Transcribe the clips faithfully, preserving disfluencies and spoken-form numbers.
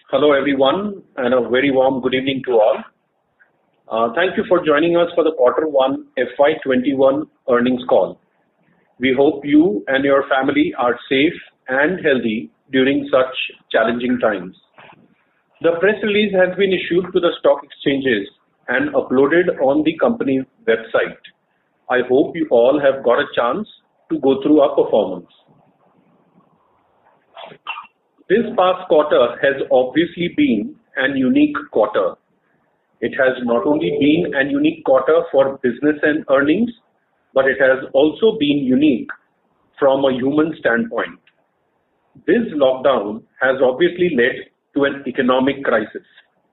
Hello, everyone, and a very warm good evening to all. Uh, thank you for joining us for the Quarter one F Y twenty-one earnings call. We hope you and your family are safe and healthy during such challenging times. The press release has been issued to the stock exchanges and uploaded on the company website. I hope you all have got a chance to go through our performance. This past quarter has obviously been an unique quarter. It has not only been an unique quarter for business and earnings, but it has also been unique from a human standpoint. This lockdown has obviously led to an economic crisis.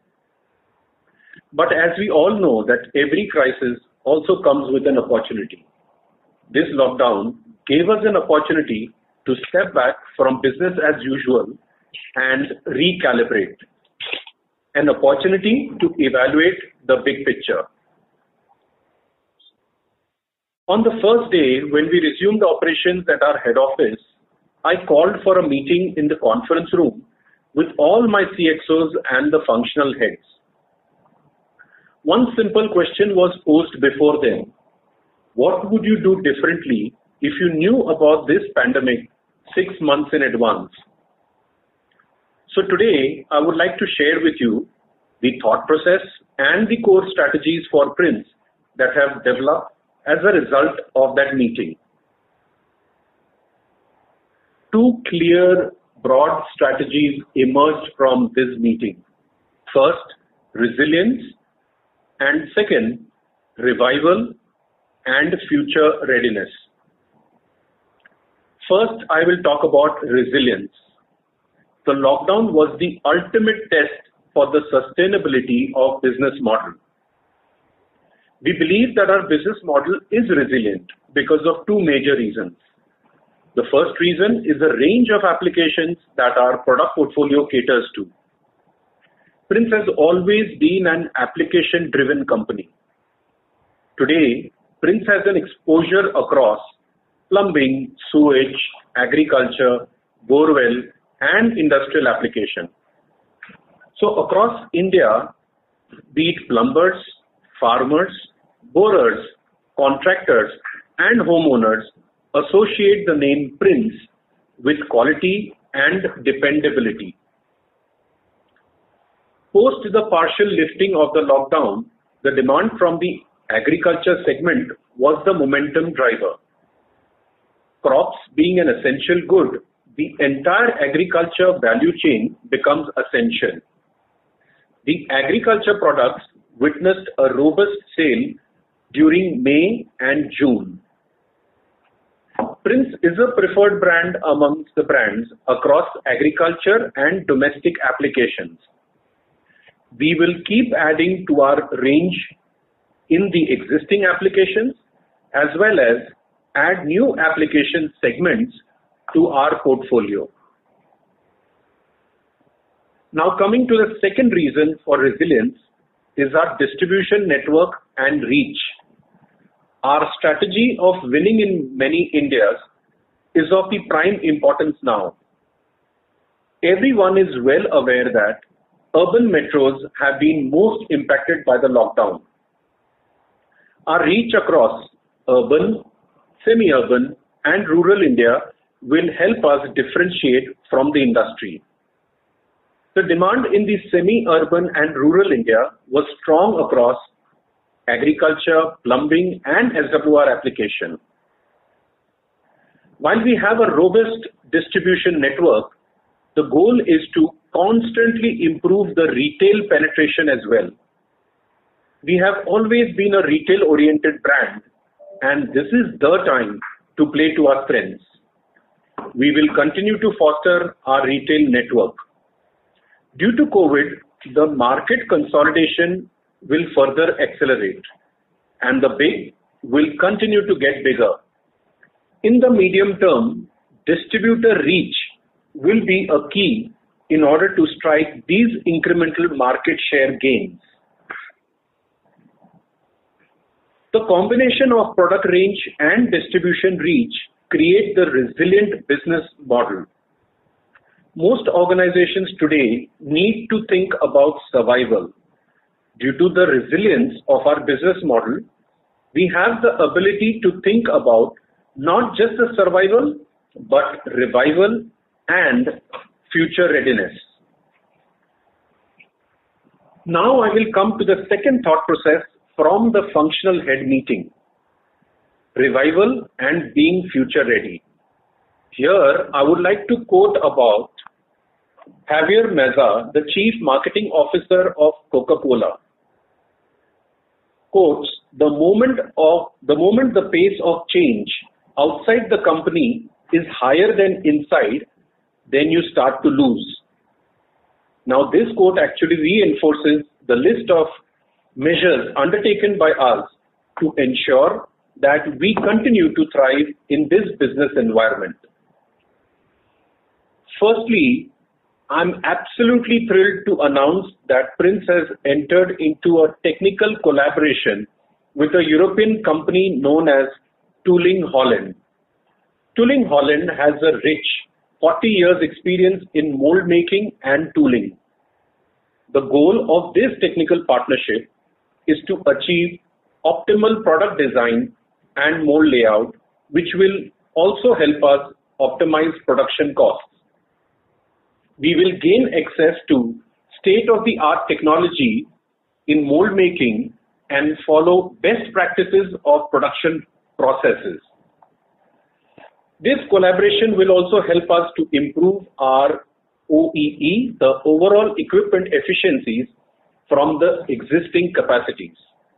But as we all know that every crisis also comes with an opportunity. This lockdown gave us an opportunity to step back from business as usual and recalibrate. An opportunity to evaluate the big picture. On the first day, when we resumed the operations at our head office, I called for a meeting in the conference room with all my C X Os and the functional heads. One simple question was posed before them. What would you do differently if you knew about this pandemic six months in advance? So today, I would like to share with you the thought process and the core strategies for Prince that have developed as a result of that meeting. Two clear, broad strategies emerged from this meeting. First, resilience, and second, revival and future readiness. First, I will talk about resilience. The lockdown was the ultimate test for the sustainability of business model. We believe that our business model is resilient because of two major reasons. The first reason is the range of applications that our product portfolio caters to. Prince has always been an application-driven company. Today, Prince has an exposure across plumbing, sewage, agriculture, borewell, and industrial application. So across India, be it plumbers, farmers, borers, contractors, and homeowners associate the name Prince with quality and dependability. Post the partial lifting of the lockdown, the demand from the agriculture segment was the momentum driver. Crops being an essential good, the entire agriculture value chain becomes essential. The agriculture products witnessed a robust sale during May and June. Prince is a preferred brand amongst the brands across agriculture and domestic applications. We will keep adding to our range in the existing applications as well as add new application segments to our portfolio. Now coming to the second reason for resilience is our distribution network and reach. Our strategy of winning in many Indias is of the prime importance now. Everyone is well aware that urban metros have been most impacted by the lockdown. Our reach across urban, semi-urban, and rural India will help us differentiate from the industry. The demand in the semi-urban and rural India was strong across agriculture, plumbing, and S W R application. While we have a robust distribution network, the goal is to constantly improve the retail penetration as well. We have always been a retail-oriented brand, and this is the time to play to our strengths. We will continue to foster our retail network. Due to COVID, the market consolidation will further accelerate, and the big will continue to get bigger. In the medium term, distributor reach will be a key in order to strike these incremental market share gains. The combination of product range and distribution reach create the resilient business model. most organizations today need to think about survival. Due to the resilience of our business model, we have the ability to think about not just the survival, but revival and future readiness. Now I will come to the second thought process from the functional head meeting: revival and being future ready. Here I would like to quote about Javier Meza, the Chief Marketing Officer of Coca-Cola. Quotes, the moment of the moment the pace of change outside the company is higher than inside, then you start to lose. Now this quote actually reinforces the list of measures undertaken by us to ensure that we continue to thrive in this business environment. Firstly, I'm absolutely thrilled to announce that Prince has entered into a technical collaboration with a European company known as Tooling Holland. Tooling Holland has a rich forty years experience in mold making and tooling. The goal of this technical partnership is to achieve optimal product design and mold layout, which will also help us optimize production costs. We will gain access to state-of-the-art technology in mold making and follow best practices of production processes. This collaboration will also help us to improve our O E E, the overall equipment efficiencies from the existing capacities.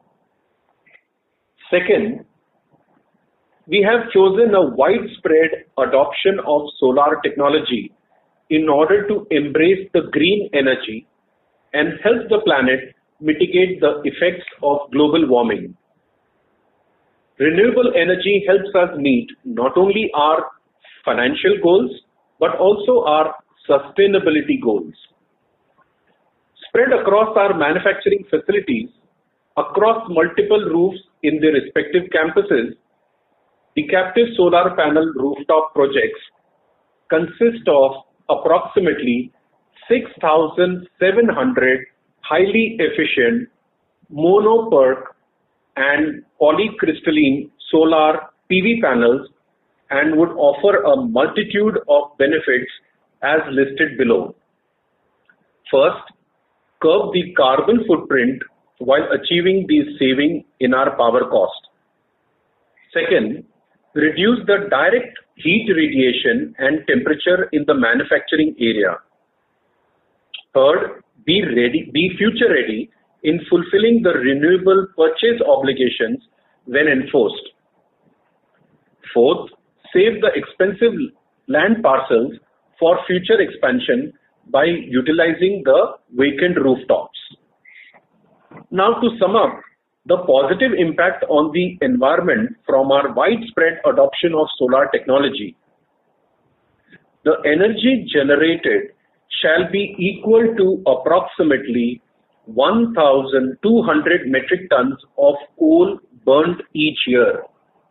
Second, we have chosen a widespread adoption of solar technology in order to embrace the green energy and help the planet mitigate the effects of global warming. Renewable energy helps us meet not only our financial goals, but also our sustainability goals. Spread across our manufacturing facilities, across multiple roofs in their respective campuses, the captive solar panel rooftop projects consist of approximately six thousand seven hundred highly efficient mono PERC and polycrystalline solar P V panels and would offer a multitude of benefits as listed below. First, curb the carbon footprint while achieving the saving in our power cost. Second, reduce the direct heat radiation and temperature in the manufacturing area. Third, be ready, be future ready in fulfilling the renewable purchase obligations when enforced. Fourth, save the expensive land parcels for future expansion by utilizing the vacant rooftops. Now to sum up, the positive impact on the environment from our widespread adoption of solar technology. The energy generated shall be equal to approximately one thousand two hundred metric tons of coal burnt each year.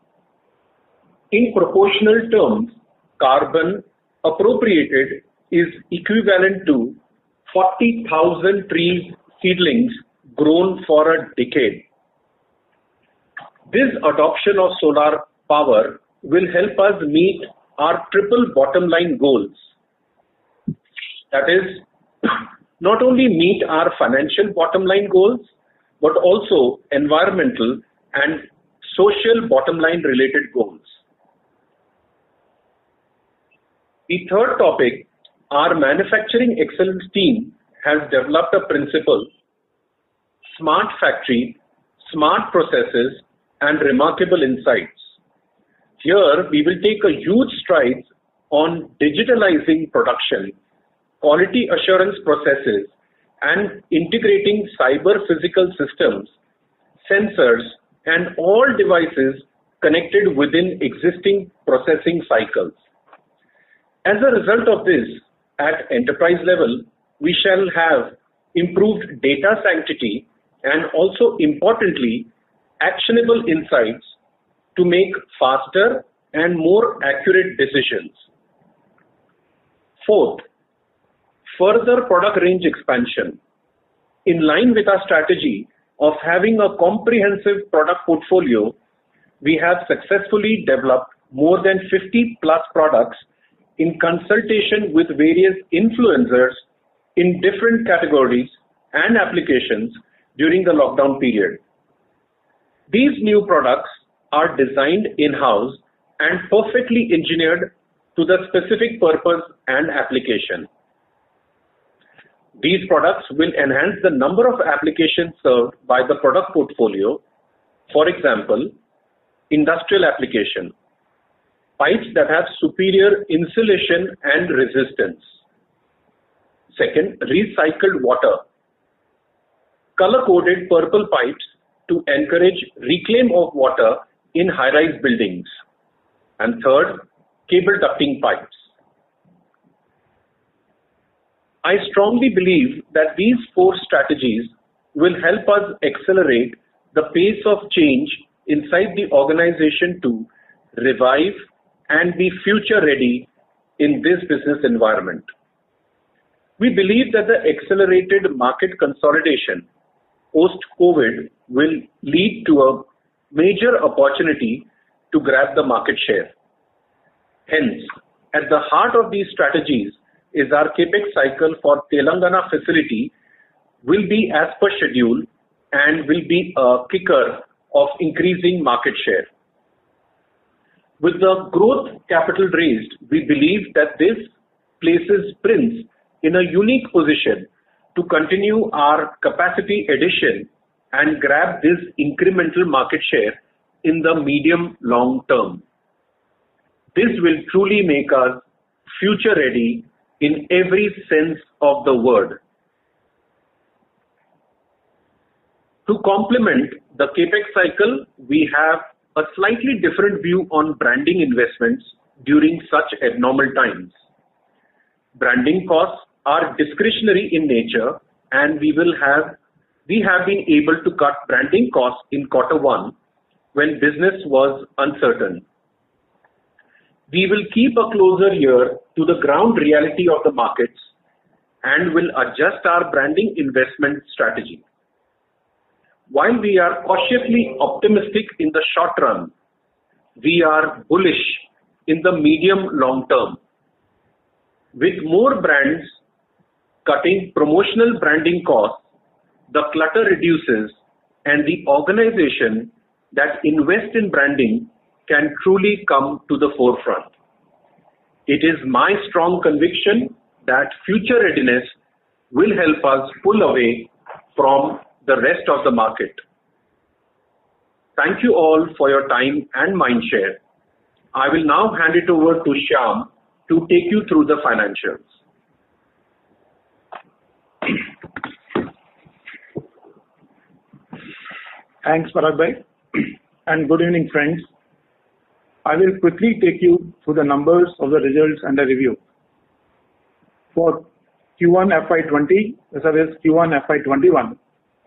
In proportional terms, carbon appropriated is equivalent to forty thousand trees seedlings grown for a decade. This adoption of solar power will help us meet our triple bottom line goals. That is, not only meet our financial bottom line goals, but also environmental and social bottom line related goals. The third topic, our manufacturing excellence team has developed a principle: smart factory, smart processes, and remarkable insights. Here we will take a huge strides on digitalizing production, quality assurance processes, and integrating cyber physical systems, sensors, and all devices connected within existing processing cycles. As a result of this, at enterprise level, we shall have improved data sanctity and also importantly, actionable insights to make faster and more accurate decisions. Fourth, further product range expansion. In line with our strategy of having a comprehensive product portfolio, we have successfully developed more than fifty plus products in consultation with various influencers in different categories and applications during the lockdown period. These new products are designed in-house and perfectly engineered to the specific purpose and application. These products will enhance the number of applications served by the product portfolio. For example, industrial application, pipes that have superior insulation and resistance. Second, recycled water, color-coded purple pipes to encourage reclaim of water in high-rise buildings. And third, cable ducting pipes. I strongly believe that these four strategies will help us accelerate the pace of change inside the organization to revive and be future ready in this business environment. We believe that the accelerated market consolidation post-COVID will lead to a major opportunity to grab the market share. Hence, at the heart of these strategies is our capex cycle for Telangana facility will be as per schedule and will be a kicker of increasing market share. With the growth capital raised, we believe that this places Prince in a unique position to continue our capacity addition and grab this incremental market share in the medium long term. This will truly make us future ready in every sense of the word. To complement the capex cycle, we have a slightly different view on branding investments during such abnormal times. Branding costs are discretionary in nature, and we will have we have been able to cut branding costs in quarter one when business was uncertain. We will keep a closer ear to the ground reality of the markets and will adjust our branding investment strategy. While we are cautiously optimistic in the short run, we are bullish in the medium long term. With more brands cutting promotional branding costs, the clutter reduces and the organization that invests in branding can truly come to the forefront. It is my strong conviction that future readiness will help us pull away from the rest of the market. Thank you all for your time and mindshare. I will now hand it over to Shyam to take you through the financials. Thanks, Parag Bhai, and good evening, friends. I will quickly take you through the numbers of the results and the review. For Q one F Y twenty as well as Q one F Y twenty-one,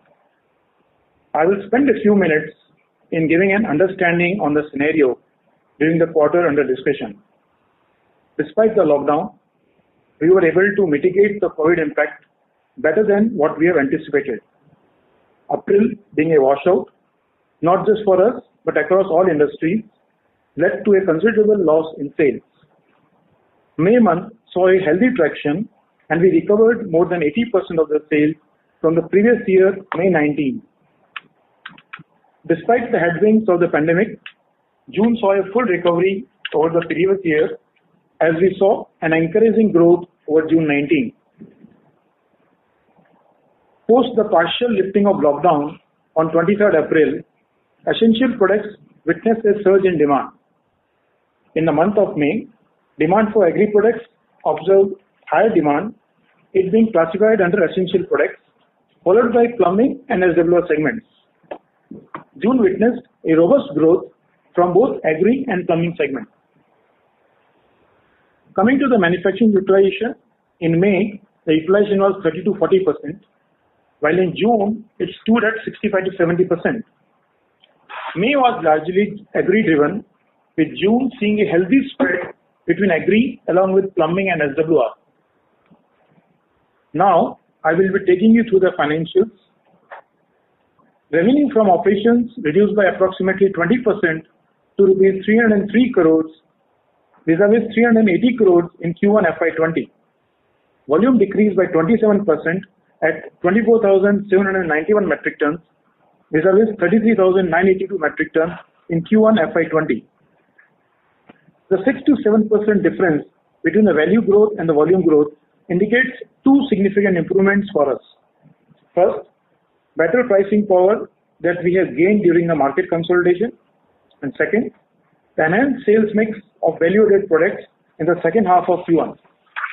I will spend a few minutes in giving an understanding on the scenario during the quarter under discussion. Despite the lockdown, we were able to mitigate the COVID impact better than what we have anticipated. April being a washout, not just for us, but across all industries, led to a considerable loss in sales. May month saw a healthy traction and we recovered more than eighty percent of the sales from the previous year, May nineteenth. Despite the headwinds of the pandemic, June saw a full recovery over the previous year as we saw an encouraging growth over June nineteenth. Post the partial lifting of lockdown on twenty-third April, essential products witnessed a surge in demand. In the month of May, demand for agri products observed higher demand, it being classified under essential products, followed by plumbing and S W R segments. June witnessed a robust growth from both agri and plumbing segments. Coming to the manufacturing utilization, in May, the utilization was thirty to forty percent, while in June, it stood at sixty-five to seventy percent. May was largely agri driven, with June seeing a healthy spread between agri along with plumbing and S W R. Now, I will be taking you through the financials. Revenue from operations reduced by approximately twenty percent to rupees three hundred three crores, vis-a-vis three hundred eighty crores in Q one F Y twenty. Volume decreased by twenty-seven percent at twenty-four thousand seven hundred ninety-one metric tons, vis-a-vis thirty-three thousand nine hundred eighty-two metric tons in Q one F Y twenty. The six to seven percent difference between the value growth and the volume growth indicates two significant improvements for us. First, better pricing power that we have gained during the market consolidation. And second, the enhanced sales mix of value-added products in the second half of Q one.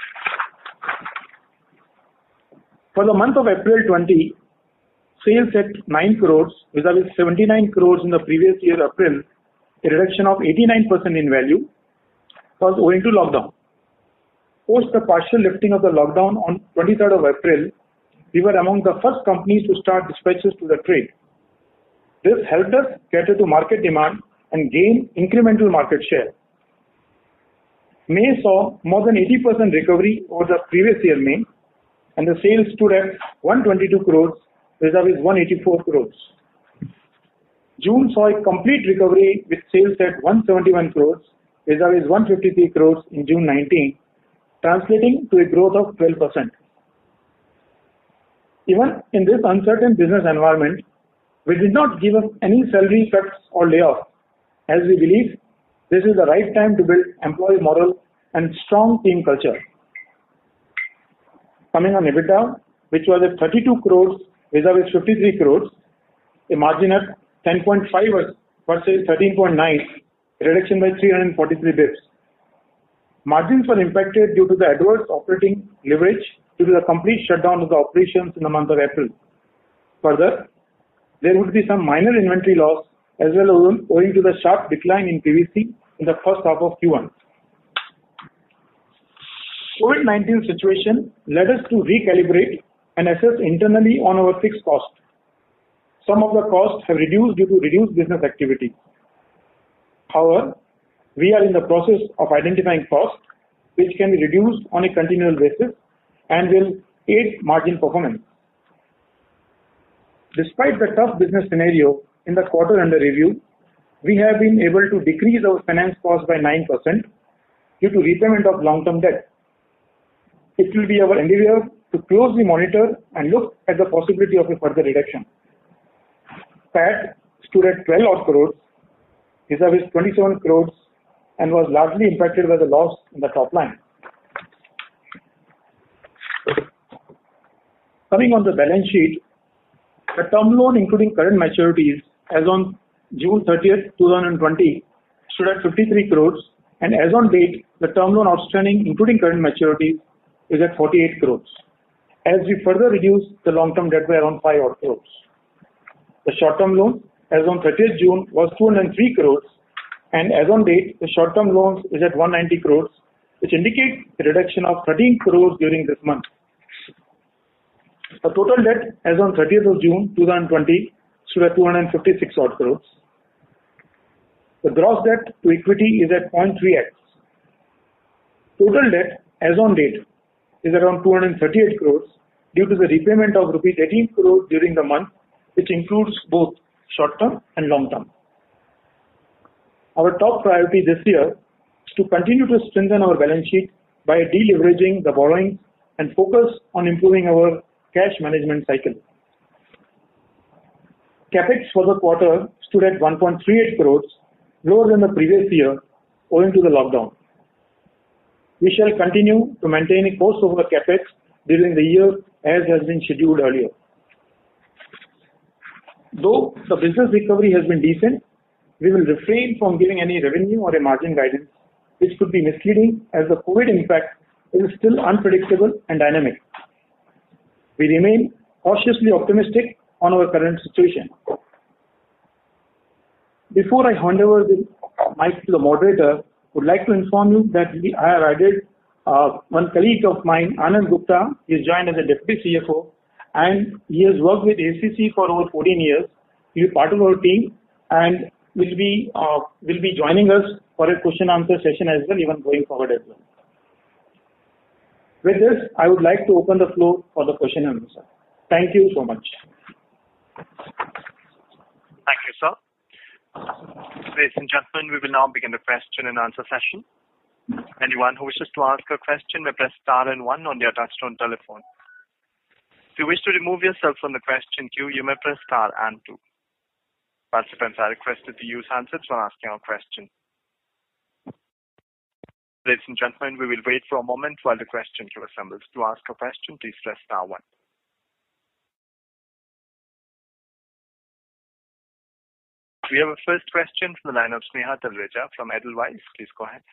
For the month of April twenty, sales at nine crores, vis-a-vis seventy-nine crores in the previous year April, a reduction of eighty-nine percent in value, was owing to lockdown. Post the partial lifting of the lockdown on twenty-third of April, we were among the first companies to start dispatches to the trade. This helped us cater to market demand and gain incremental market share. May saw more than eighty percent recovery over the previous year May, and the sales stood at one hundred twenty-two crores, vis-a-vis one hundred eighty-four crores. June saw a complete recovery with sales at one hundred seventy-one crores, vis-a-vis one hundred fifty-three crores in June nineteen, translating to a growth of twelve percent. Even in this uncertain business environment, we did not give up any salary cuts or layoffs, as we believe this is the right time to build employee morale and strong team culture. Coming on EBITDA, which was at thirty-two crores, vis-a-vis fifty-three crores, a margin at ten point five versus thirteen point nine, a reduction by three hundred forty-three basis points. Margins were impacted due to the adverse operating leverage due to the complete shutdown of the operations in the month of April. Further, there would be some minor inventory loss as well owing to the sharp decline in P V C in the first half of Q one. COVID nineteen situation led us to recalibrate and assess internally on our fixed cost. Some of the costs have reduced due to reduced business activity. However, we are in the process of identifying costs which can be reduced on a continual basis and will aid margin performance. Despite the tough business scenario in the quarter under review, we have been able to decrease our finance cost by nine percent due to repayment of long-term debt. It will be our endeavor to closely monitor and look at the possibility of a further reduction. P A T stood at twelve odd crores, vis-a-vis twenty-seven crores, and was largely impacted by the loss in the top line. Coming on the balance sheet, the term loan including current maturities as on June thirtieth, twenty twenty stood at fifty-three crores, and as on date, the term loan outstanding including current maturities is at forty-eight crores, as we further reduce the long-term debt by around five odd crores. The short-term loan as on thirtieth June was two hundred three crores, and as on date, the short-term loans is at one hundred ninety crores, which indicates a reduction of thirteen crores during this month. The total debt as on thirtieth of June twenty twenty stood at two hundred fifty-six odd crores. The gross debt to equity is at zero point three x. Total debt as on date is around two hundred thirty-eight crores due to the repayment of rupees eighteen crores during the month, which includes both short-term and long-term. Our top priority this year is to continue to strengthen our balance sheet by deleveraging the borrowings and focus on improving our cash management cycle. Capex for the quarter stood at one point three eight crores, lower than the previous year owing to the lockdown. We shall continue to maintain a course over Capex during the year as has been scheduled earlier. Though the business recovery has been decent, we will refrain from giving any revenue or a margin guidance, which could be misleading as the COVID impact is still unpredictable and dynamic. We remain cautiously optimistic on our current situation. Before I hand over the mic to the moderator, would like to inform you that we, I have added uh, one colleague of mine, Anand Gupta. He has joined as a deputy C F O, and he has worked with A C C for over fourteen years. He is part of our team and will be uh, will be joining us for a question answer session as well, even going forward as well. With this, I would like to open the floor for the question and answer. Thank you so much. Thank you, sir. Ladies and gentlemen, we will now begin the question and answer session. Anyone who wishes to ask a question may press star and one on their touchtone telephone. If you wish to remove yourself from the question queue, you may press star and two. Participants are requested to use handsets when asking a question. Ladies and gentlemen, we will wait for a moment while the question queue assembles. To ask a question, please press star one. We have a first question from the line of Sneha Talreja from Edelweiss. Please go ahead.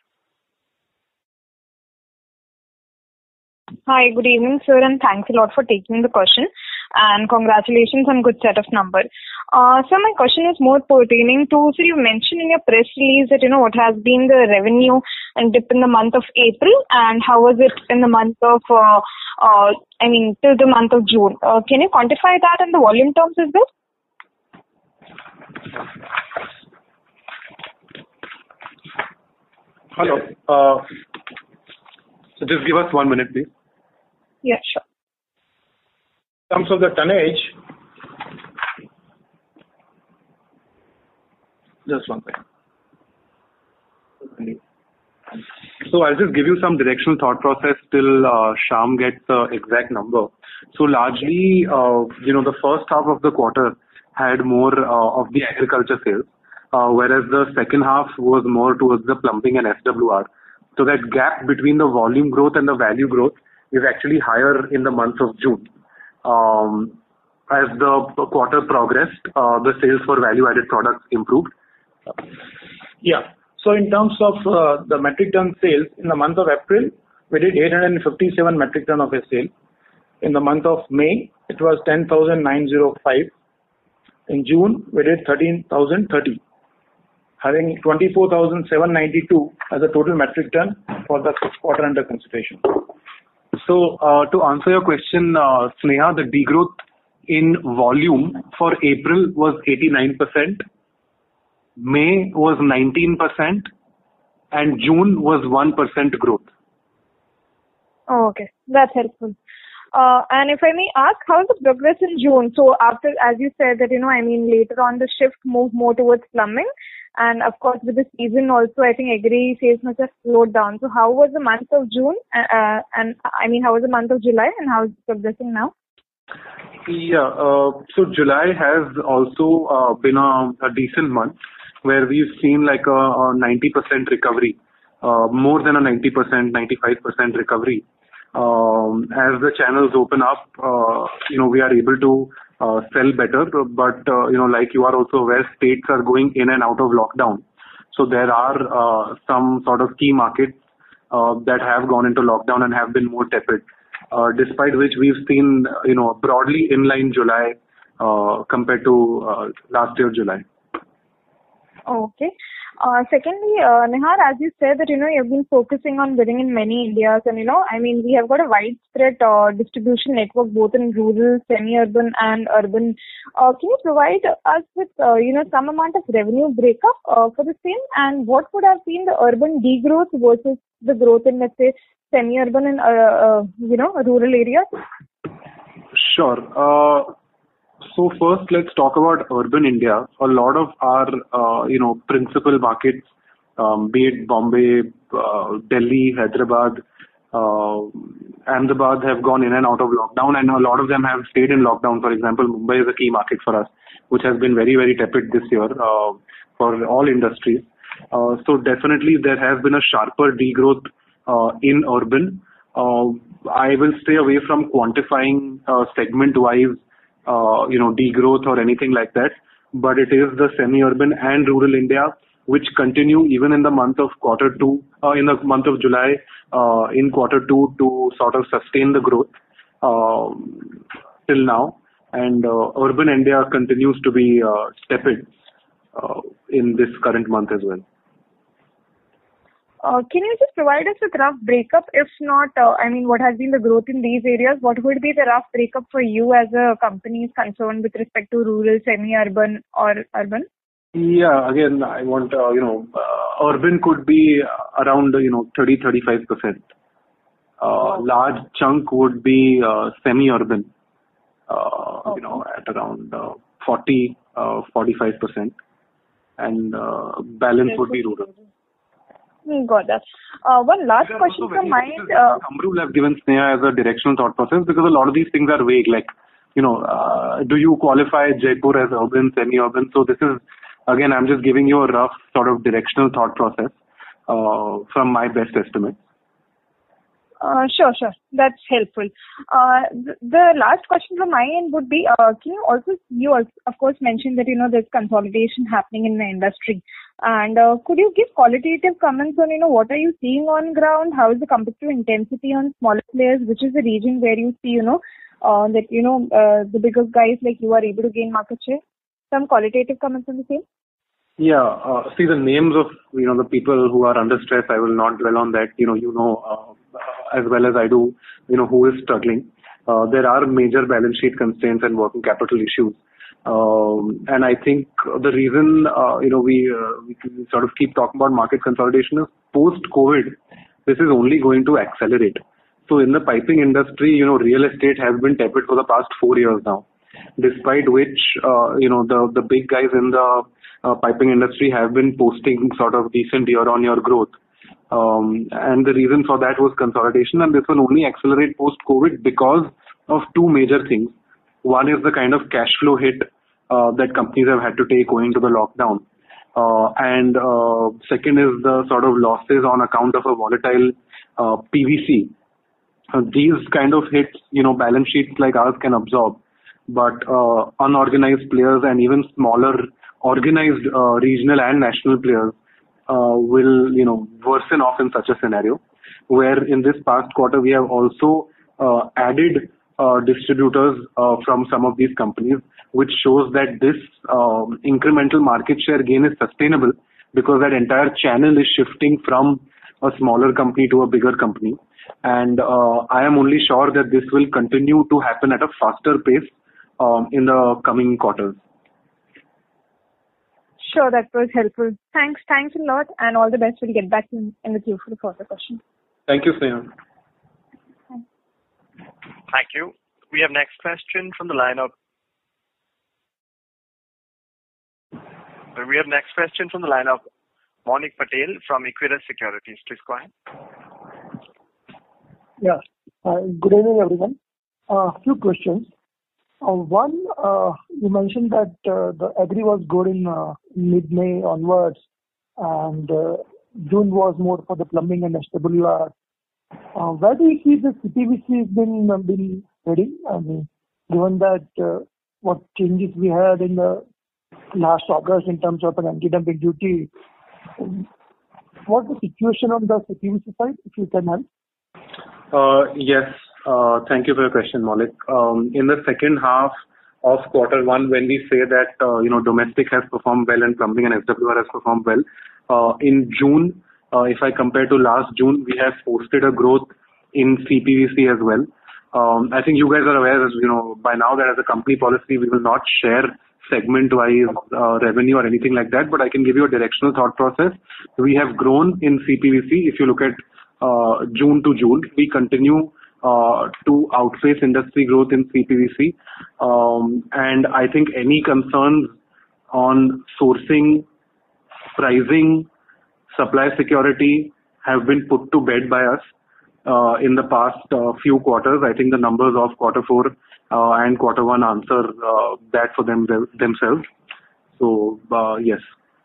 Hi, good evening, sir, and thanks a lot for taking the question. And congratulations on good set of numbers. Uh, so my question is more pertaining to, so you mentioned in your press release that, you know, what has been the revenue and dip in the month of April and how was it in the month of, uh, uh, I mean, till the month of June. Uh, can you quantify that in the volume terms as well? Hello. Uh, so just give us one minute, please. Yeah, sure. In terms of the tonnage, just one second. So I'll just give you some directional thought process till uh, Shyam gets the exact number. So largely, uh, you know, the first half of the quarter had more uh, of the agriculture sales, uh, whereas the second half was more towards the plumbing and S W R. So that gap between the volume growth and the value growth is actually higher in the month of June. Um, as the quarter progressed, uh, the sales for value-added products improved. Yeah. So in terms of uh, the metric ton sales, in the month of April, we did eight hundred fifty-seven metric ton of a sale. In the month of May, it was ten thousand nine hundred five. In June, we did thirteen thousand thirty, having twenty-four thousand seven hundred ninety-two as a total metric ton for the quarter under consideration. So uh, to answer your question, uh, Sneha, the degrowth in volume for April was eighty-nine percent, May was nineteen percent, and June was one percent growth. Oh, okay. That's helpful. Uh, and if I may ask, how is the progress in June? So after, as you said that, you know, I mean, later on the shift moved more towards plumbing. And of course, with the season also, I think agri sales must have slowed down. So how was the month of June? Uh, and I mean, how was the month of July and how is it progressing now? Yeah, uh, so July has also uh, been a, a decent month where we've seen like a, a ninety percent recovery, uh, more than a ninety percent, ninety-five percent recovery. Um, as the channels open up, uh, you know, we are able to uh, sell better, but, uh, you know, like you are also aware, states are going in and out of lockdown. So there are uh, some sort of key markets uh, that have gone into lockdown and have been more tepid, uh, despite which we've seen, you know, broadly inline July uh, compared to uh, last year July. Okay. Uh, secondly, uh, Nihar, as you said that, you know, you've been focusing on winning in many Indias and, you know, I mean, we have got a widespread uh, distribution network both in rural, semi-urban and urban. Uh, can you provide us with, uh, you know, some amount of revenue breakup uh, for the same? And what would have been the urban degrowth versus the growth in, let's say, semi-urban and, uh, uh, you know, rural areas? Sure. Uh, So first, let's talk about urban India. A lot of our, uh, you know, principal markets, um, be it Bombay, uh, Delhi, Hyderabad, uh, Ahmedabad, have gone in and out of lockdown, and a lot of them have stayed in lockdown. For example, Mumbai is a key market for us, which has been very, very tepid this year uh, for all industries. Uh, so definitely there has been a sharper degrowth uh, in urban. Uh, I will stay away from quantifying uh, segment-wise Uh, you know, degrowth or anything like that. But it is the semi-urban and rural India which continue even in the month of quarter two, uh, in the month of July, uh, in quarter two to sort of sustain the growth uh, till now. And uh, urban India continues to be uh, tepid uh, in this current month as well. Uh, can you just provide us with rough breakup? If not, uh, I mean, what has been the growth in these areas? What would be the rough breakup for you as a company is concerned with respect to rural, semi-urban or urban? Yeah, again, I want, uh, you know, uh, urban could be around, you know, thirty to thirty-five percent. Uh, large chunk would be uh, semi-urban, uh, okay. you know, at around uh, forty, forty-five percent, and uh, balance would be rural. Got that. Uh, one last question from my end. Uh, Amrul have given Sneha as a directional thought process because a lot of these things are vague. Like, you know, uh, do you qualify Jaipur as urban, semi-urban? So this is, again, I'm just giving you a rough sort of directional thought process uh, from my best estimate. Uh, sure, sure. That's helpful. Uh, th- the last question from my end would be, uh, can you also, you also, of course, mentioned that, you know, there's consolidation happening in the industry. And uh, could you give qualitative comments on, you know, what are you seeing on ground? How is the competitive intensity on smaller players? Which is the region where you see, you know, uh, that, you know, uh, the bigger guys like you are able to gain market share? Some qualitative comments on the same? Yeah, uh, see the names of, you know, the people who are under stress, I will not dwell on that. You know, you know, uh, as well as I do, you know, who is struggling. Uh, there are major balance sheet constraints and working capital issues. Um, and I think the reason, uh, you know, we, uh, we sort of keep talking about market consolidation is post-COVID, this is only going to accelerate. So in the piping industry, you know, real estate has been tepid for the past four years now, despite which, uh, you know, the, the big guys in the uh, piping industry have been posting sort of decent year-on-year growth. Um, and the reason for that was consolidation, and this will only accelerate post-COVID because of two major things. One is the kind of cash flow hit uh, that companies have had to take owing to the lockdown. Uh, and uh, second is the sort of losses on account of a volatile uh, P V C. Uh, these kind of hits, you know, balance sheets like ours can absorb. But uh, unorganized players and even smaller organized uh, regional and national players uh, will, you know, worsen off in such a scenario. Where in this past quarter we have also uh, added uh, distributors uh, from some of these companies, which shows that this um, incremental market share gain is sustainable because that entire channel is shifting from a smaller company to a bigger company. And uh, I am only sure that this will continue to happen at a faster pace um, in the coming quarters. Sure, that was helpful. Thanks, thanks a lot, and all the best. We'll get back in, in the queue for the further question. Thank you, Sneha. Thank you. We have next question from the line of We have next question from the line of Maulik Patel from Equirus Securities. Please go ahead. Yeah. Uh, good evening, everyone. A uh, few questions. Uh, one, uh, you mentioned that uh, the agri was good in uh, mid-May onwards, and uh, June was more for the plumbing and S W R. Uh, where do you see the C P V C has been uh, been heading? I mean, given that uh, what changes we had in the last August in terms of an anti-dumping duty, what's the situation on the C P V C side, if you can help? Uh, yes, uh, thank you for your question, Maulik. Um, in the second half of quarter one, when we say that uh, you know domestic has performed well and plumbing and S W R has performed well, uh, in June, uh, if I compare to last June, we have posted a growth in C P V C as well. Um, I think you guys are aware, as you know, by now that as a company policy, we will not share segment-wise uh, revenue or anything like that, but I can give you a directional thought process. We have grown in C P V C. If you look at uh, June to June, we continue uh, to outpace industry growth in C P V C. Um, and I think any concerns on sourcing, pricing, supply security have been put to bed by us uh, in the past uh, few quarters. I think the numbers of quarter four uh, and quarter one answer uh, that for them themselves. So, uh, yes.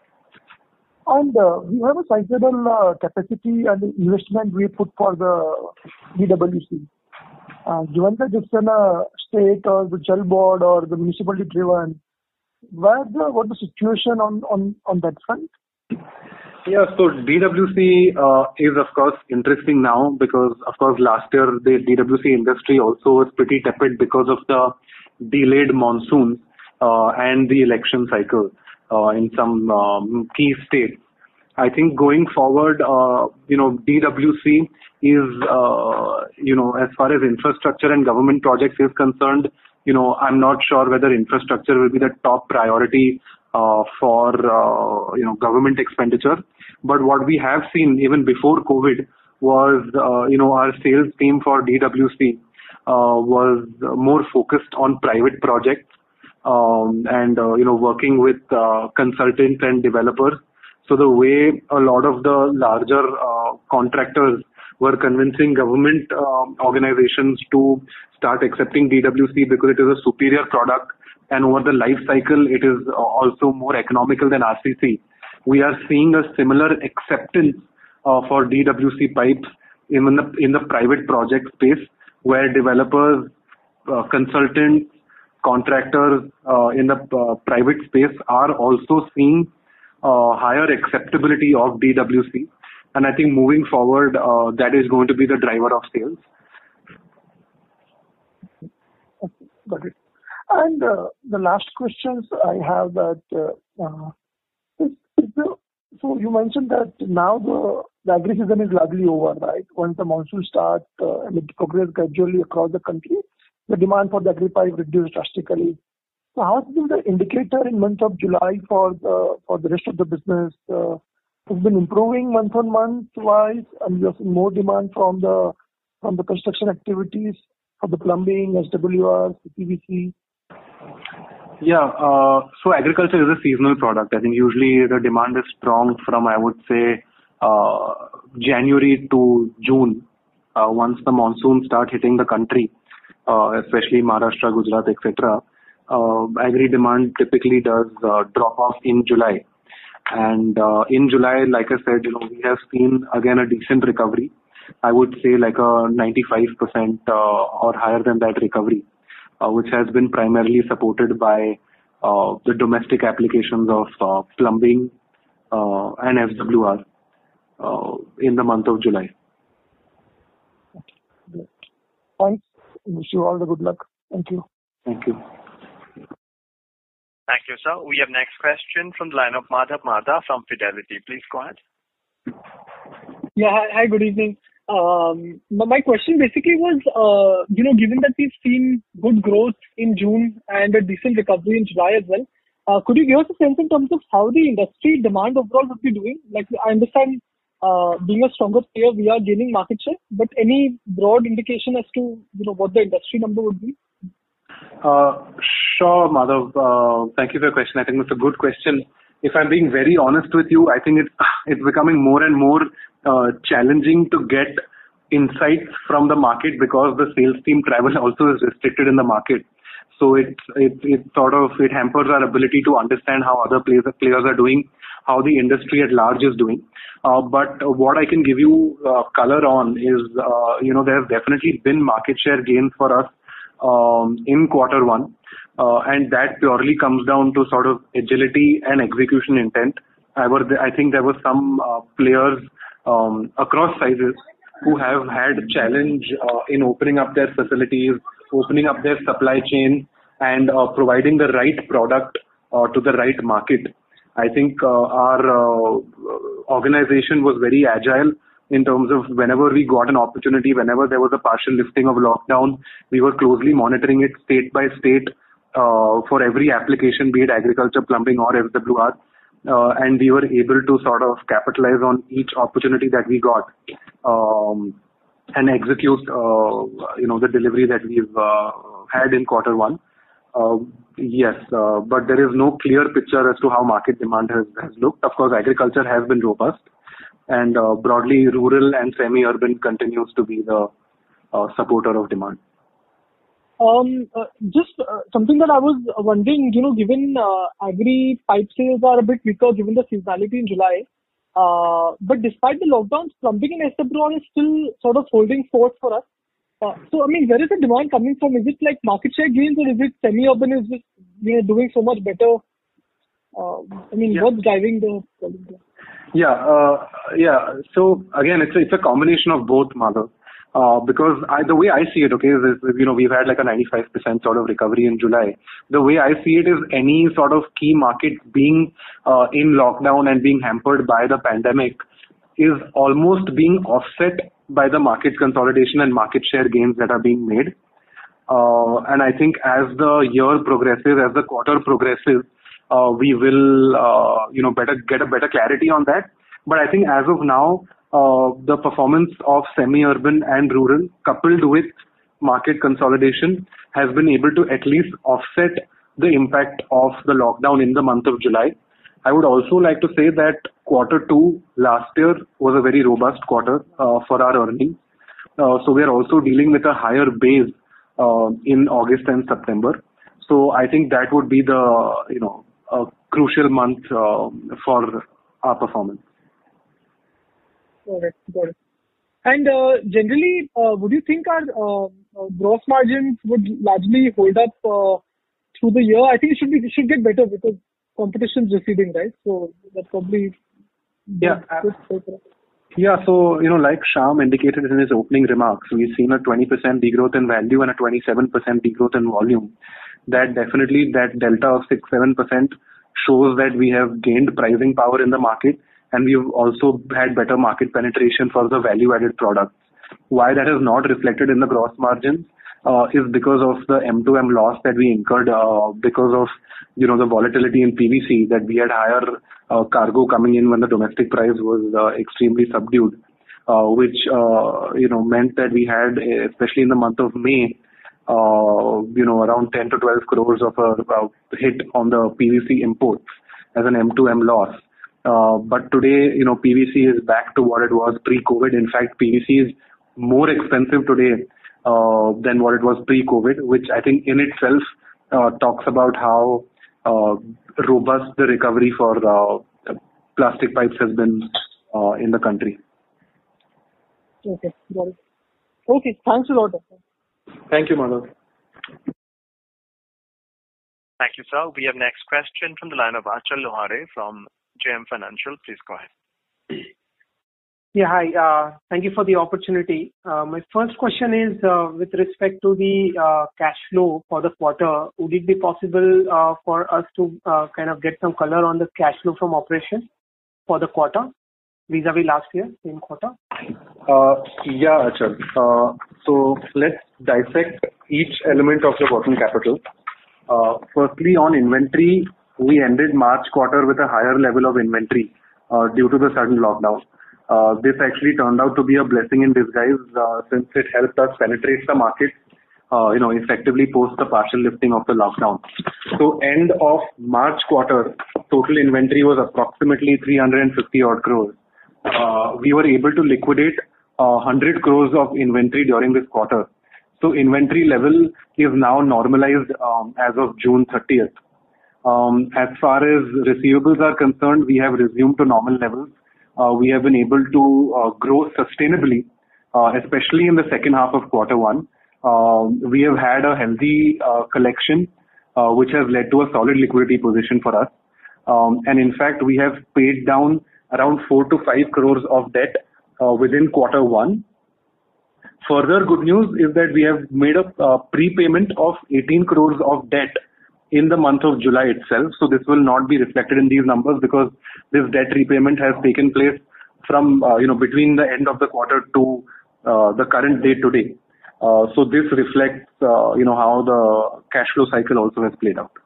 And uh, we have a sizable uh, capacity and investment we put for the D W C. Uh, given that it's in a state or the Jal board or the municipality driven, where the what the situation on, on, on that front? Yeah, so D W C uh, is of course interesting now because of course last year the D W C industry also was pretty tepid because of the delayed monsoon uh, and the election cycle uh, in some um, key states. I think going forward, uh, you know, D W C is, uh, you know, as far as infrastructure and government projects is concerned, you know, I'm not sure whether infrastructure will be the top priority uh, for, uh, you know, government expenditure. But what we have seen even before COVID was, uh, you know, our sales team for D W C uh, was more focused on private projects um, and, uh, you know, working with uh, consultants and developers. So the way a lot of the larger uh, contractors were convincing government uh, organizations to start accepting D W C because it is a superior product and over the life cycle it is also more economical than R C C. We are seeing a similar acceptance uh, for D W C pipes in the in the private project space, where developers, uh, consultants, contractors uh, in the uh, private space are also seeing uh, higher acceptability of D W C. And I think moving forward, uh, that is going to be the driver of sales. Okay, got it. And uh, the last questions I have that, uh, uh, is, is the, so you mentioned that now the, the agri season is largely over, right? Once the monsoon starts uh, and it progresses gradually across the country, the demand for the agri pipe reduced drastically. So how has been the indicator in month of July for the for the rest of the business? Uh, has been improving month on month wise, and we are seeing more demand from the from the construction activities, for the plumbing, S W R, P V C. Yeah, uh, so agriculture is a seasonal product. I think usually the demand is strong from, I would say, uh, January to June, uh, once the monsoons start hitting the country, uh, especially Maharashtra, Gujarat, et cetera. Uh, agri demand typically does uh, drop off in July. And uh, in July, like I said, you know, we have seen again a decent recovery. I would say like a ninety-five percent uh, or higher than that recovery. Uh, which has been primarily supported by uh, the domestic applications of uh, plumbing uh, and S W R uh, in the month of July. Okay. Thanks. Wish you all the good luck. Thank you. Thank you. Thank you, sir. We have next question from the line of Madhav Marda from Fidelity. Please go ahead. Yeah, hi, hi good evening. Um, my question basically was, uh, you know, given that we've seen good growth in June and a decent recovery in July as well, uh, could you give us a sense in terms of how the industry demand overall would be doing? Like, I understand, uh, being a stronger player, we are gaining market share, but any broad indication as to, you know, what the industry number would be? Uh, sure, Madhav. Uh, thank you for your question. I think it's a good question. If I'm being very honest with you, I think it's it's becoming more and more uh, challenging to get insights from the market because the sales team travel also is restricted in the market. So it's it's it sort of it hampers our ability to understand how other players players are doing, how the industry at large is doing. Uh, but what I can give you uh, color on is uh, you know there have definitely been market share gains for us um, in quarter one. Uh, and that purely comes down to sort of agility and execution intent. I, were, I think there were some uh, players um, across sizes who have had challenge uh, in opening up their facilities, opening up their supply chain, and uh, providing the right product uh, to the right market. I think uh, our uh, organization was very agile in terms of whenever we got an opportunity, whenever there was a partial lifting of lockdown, we were closely monitoring it state by state. Uh, for every application, be it agriculture, plumbing or S W R, uh, and we were able to sort of capitalize on each opportunity that we got um, and execute, uh, you know, the delivery that we've uh, had in quarter one. Uh, yes, uh, but there is no clear picture as to how market demand has, has looked. Of course, agriculture has been robust, and uh, broadly, rural and semi-urban continues to be the uh, supporter of demand. Um, uh, just uh, something that I was wondering, you know, given uh, agri pipe sales are a bit weaker given the seasonality in July, uh, but despite the lockdowns, plumbing and S W R is still sort of holding forth for us. Uh, so, I mean, where is the demand coming from? Is it like market share gains or is it semi-urban is just, you know, doing so much better? Uh, I mean, yeah. What's driving the volume? Yeah, uh, yeah. So again, it's a, it's a combination of both, Madhav. Uh, because I, the way I see it, okay, is, you know, we've had like a ninety-five percent sort of recovery in July. The way I see it is any sort of key market being uh, in lockdown and being hampered by the pandemic is almost being offset by the market consolidation and market share gains that are being made. Uh, and I think as the year progresses, as the quarter progresses, uh, we will, uh, you know, better get a better clarity on that. But I think as of now, uh, the performance of semi-urban and rural, coupled with market consolidation, has been able to at least offset the impact of the lockdown in the month of July. I would also like to say that quarter two last year was a very robust quarter uh, for our earnings. Uh, so we are also dealing with a higher base uh, in August and September. So I think that would be the, you know, a crucial month uh, for our performance. Got it. Got it. And uh, generally, uh, would you think our uh, uh, gross margins would largely hold up uh, through the year? I think it should be, it should get better because competition is receding, right? So that's probably yeah. Yeah, so, you know, like Shyam indicated in his opening remarks, we've seen a twenty percent degrowth in value and a twenty-seven percent degrowth in volume. That definitely, that delta of six to seven percent shows that we have gained pricing power in the market, and we've also had better market penetration for the value-added products. Why that is not reflected in the gross margins uh, is because of the M two M loss that we incurred uh, because of, you know, the volatility in P V C, that we had higher uh, cargo coming in when the domestic price was uh, extremely subdued, uh, which, uh, you know, meant that we had, especially in the month of May, uh, you know, around ten to twelve crores of a, a hit on the P V C imports as an M two M loss. Uh, but today, you know, P V C is back to what it was pre-COVID. In fact, P V C is more expensive today uh, than what it was pre-COVID, which I think in itself uh, talks about how uh, robust the recovery for uh, plastic pipes has been uh, in the country. Okay, got it. Okay, thanks a lot. Thank you, Madhav. Thank you, sir. We have next question from the line of Achal Lohade from J M Financial. Please go ahead. Yeah, hi. Uh, thank you for the opportunity. Uh, my first question is uh, with respect to the uh, cash flow for the quarter. Would it be possible uh, for us to uh, kind of get some color on the cash flow from operations for the quarter vis-a-vis last year, same quarter? Uh, yeah, Achal. Uh, so let's dissect each element of the working capital. Uh, firstly, on inventory, we ended March quarter with a higher level of inventory uh, due to the sudden lockdown. Uh, this actually turned out to be a blessing in disguise uh, since it helped us penetrate the market, uh, you know, effectively post the partial lifting of the lockdown. So end of March quarter, total inventory was approximately three hundred fifty odd crores. Uh, we were able to liquidate uh, one hundred crores of inventory during this quarter. So inventory level is now normalized um, as of June thirtieth. Um, as far as receivables are concerned, we have resumed to normal levels. Uh, we have been able to uh, grow sustainably, uh, especially in the second half of quarter one. Uh, we have had a healthy uh, collection, uh, which has led to a solid liquidity position for us. Um, and in fact, we have paid down around four to five crores of debt uh, within quarter one. Further good news is that we have made a uh, prepayment of eighteen crores of debt in the month of July itself. So this will not be reflected in these numbers because this debt repayment has taken place from, uh, you know, between the end of the quarter to uh, the current date today. Uh, so this reflects, uh, you know, how the cash flow cycle also has played out.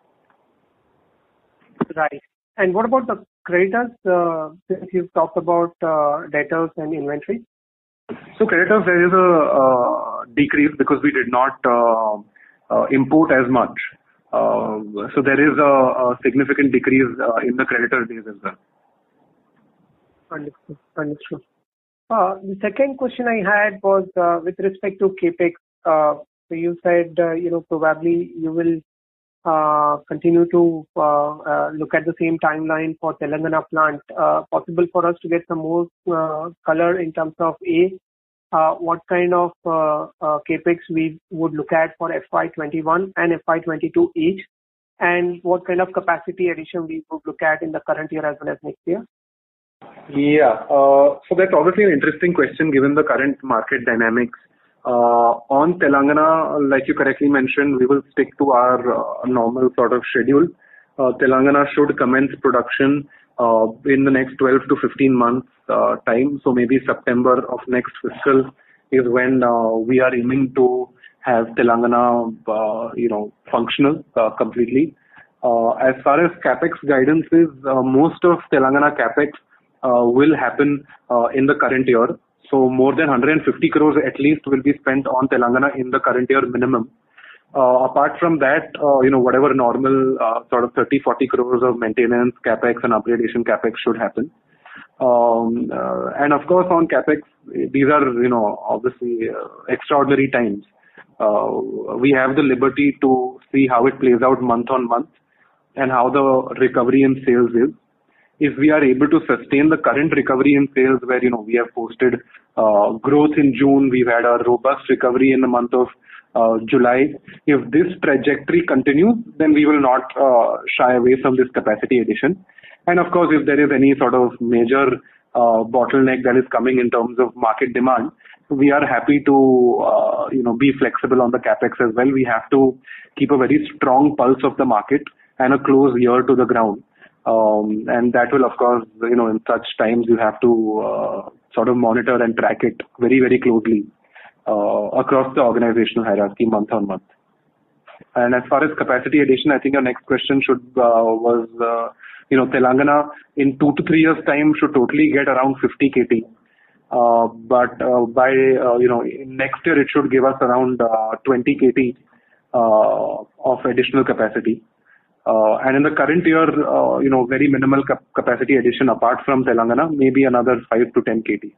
Right. And what about the creditors? Uh, since you've talked about uh, debtors and inventory? So creditors, there is a uh, decrease because we did not uh, uh, import as much. Uh, so there is a, a significant decrease uh, in the creditor days as well. Understood. Understood. Uh, the second question I had was uh, with respect to capex. Uh, so you said uh, you know probably you will uh, continue to uh, uh, look at the same timeline for Telangana plant. Uh, possible for us to get some more uh, color in terms of a uh, what kind of uh, uh, capex we would look at for F Y twenty-one and F Y twenty-two each, and what kind of capacity addition we would look at in the current year as well as next year? Yeah, uh, so that's obviously an interesting question given the current market dynamics. Uh, on Telangana, like you correctly mentioned, we will stick to our uh, normal sort of schedule. Uh, Telangana should commence production uh, in the next twelve to fifteen months uh, time. So maybe September of next fiscal is when uh, we are aiming to have Telangana, uh, you know, functional uh, completely. Uh, as far as capex guidance is, uh, most of Telangana capex uh, will happen uh, in the current year. So more than one hundred fifty crores at least will be spent on Telangana in the current year minimum. Uh, apart from that, uh, you know, whatever normal uh, sort of thirty, forty crores of maintenance, capex and upgradation capex should happen. Um, uh, and of course on capex, these are, you know, obviously uh, extraordinary times. Uh, we have the liberty to see how it plays out month on month and how the recovery in sales is. If we are able to sustain the current recovery in sales where, you know, we have posted uh, growth in June, we've had a robust recovery in the month of uh, July. If this trajectory continues, then we will not uh, shy away from this capacity addition. And of course, if there is any sort of major uh, bottleneck that is coming in terms of market demand, we are happy to, uh, you know, be flexible on the capex as well. We have to keep a very strong pulse of the market and a close ear to the ground. Um, and that will, of course, you know, in such times you have to uh, sort of monitor and track it very, very closely uh, across the organizational hierarchy month on month. And as far as capacity addition, I think your next question should uh, was, uh, you know, Telangana in two to three years' time should totally get around fifty K T. Uh, but uh, by, uh, you know, next year it should give us around uh, twenty K T uh, of additional capacity. Uh, and in the current year, uh, you know, very minimal cap- capacity addition apart from Telangana, maybe another five to ten K T.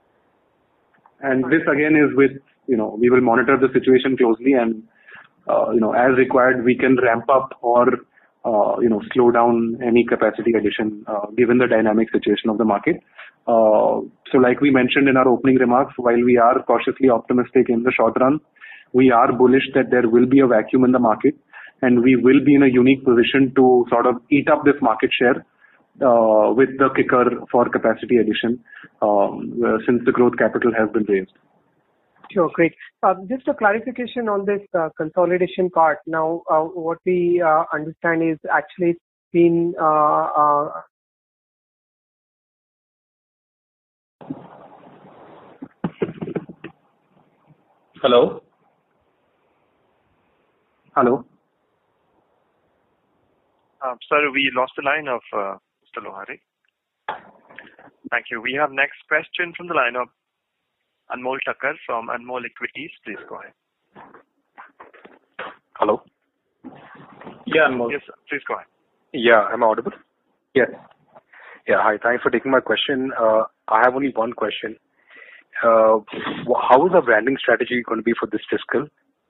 And this again is with, you know, we will monitor the situation closely and, uh, you know, as required, we can ramp up or, uh, you know, slow down any capacity addition uh, given the dynamic situation of the market. Uh, so like we mentioned in our opening remarks, while we are cautiously optimistic in the short run, we are bullish that there will be a vacuum in the market. And we will be in a unique position to sort of eat up this market share uh, with the kicker for capacity addition um, uh, since the growth capital has been raised. Sure, great. Uh, just a clarification on this uh, consolidation part. Now, uh, what we uh, understand is actually it's been uh, uh, Hello? Hello? Uh, sorry, we lost the line of uh, Mister Lohari. Thank you. We have next question from the line of Anmol Thakkar from Anmol Equities. Please go ahead. Hello? Yeah, Anmol. Yes, sir. Please go ahead. Yeah, am I audible? Yes. Yeah, hi. Thanks for taking my question. Uh, I have only one question. Uh, how is the branding strategy going to be for this fiscal?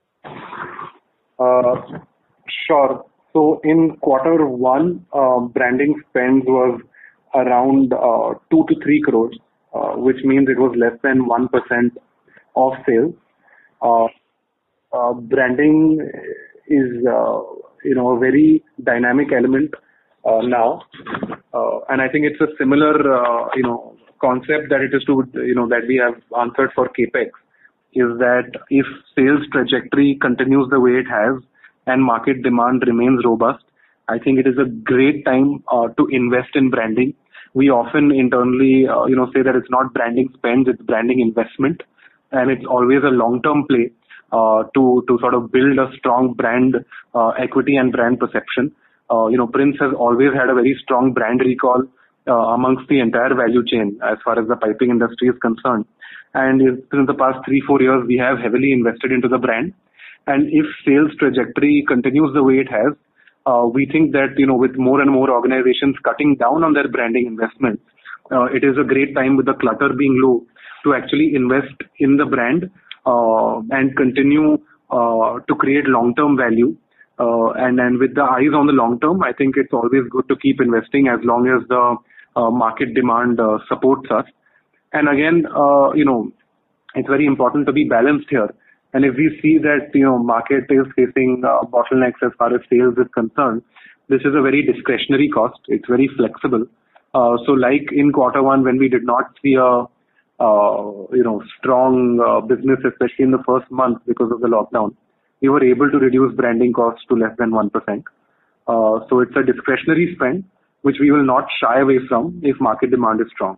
Uh, sure. So in quarter one, uh, branding spends was around uh, two to three crores, uh, which means it was less than one percent of sales. Uh, uh, branding is, uh, you know, a very dynamic element uh, now, uh, and I think it's a similar, uh, you know, concept that it is to, you know, that we have answered for capex. Is that if sales trajectory continues the way it has, and market demand remains robust, I think it is a great time uh, to invest in branding. We often internally, uh, you know, say that it's not branding spends, it's branding investment, and it's always a long-term play uh, to to sort of build a strong brand uh, equity and brand perception. Uh, you know, Prince has always had a very strong brand recall uh, amongst the entire value chain as far as the piping industry is concerned. And in the past three, four years, we have heavily invested into the brand. And if sales trajectory continues the way it has, uh, we think that, you know, with more and more organizations cutting down on their branding investments, uh, it is a great time with the clutter being low to actually invest in the brand uh, and continue uh, to create long-term value. Uh, and, and with the eyes on the long term, I think it's always good to keep investing as long as the uh, market demand uh, supports us. And again, uh, you know, it's very important to be balanced here. And if we see that, you know, market is facing uh, bottlenecks as far as sales is concerned, this is a very discretionary cost. It's very flexible. Uh, so like in quarter one, when we did not see a, uh, you know, strong uh, business, especially in the first month because of the lockdown, we were able to reduce branding costs to less than one percent. Uh, so it's a discretionary spend, which we will not shy away from if market demand is strong.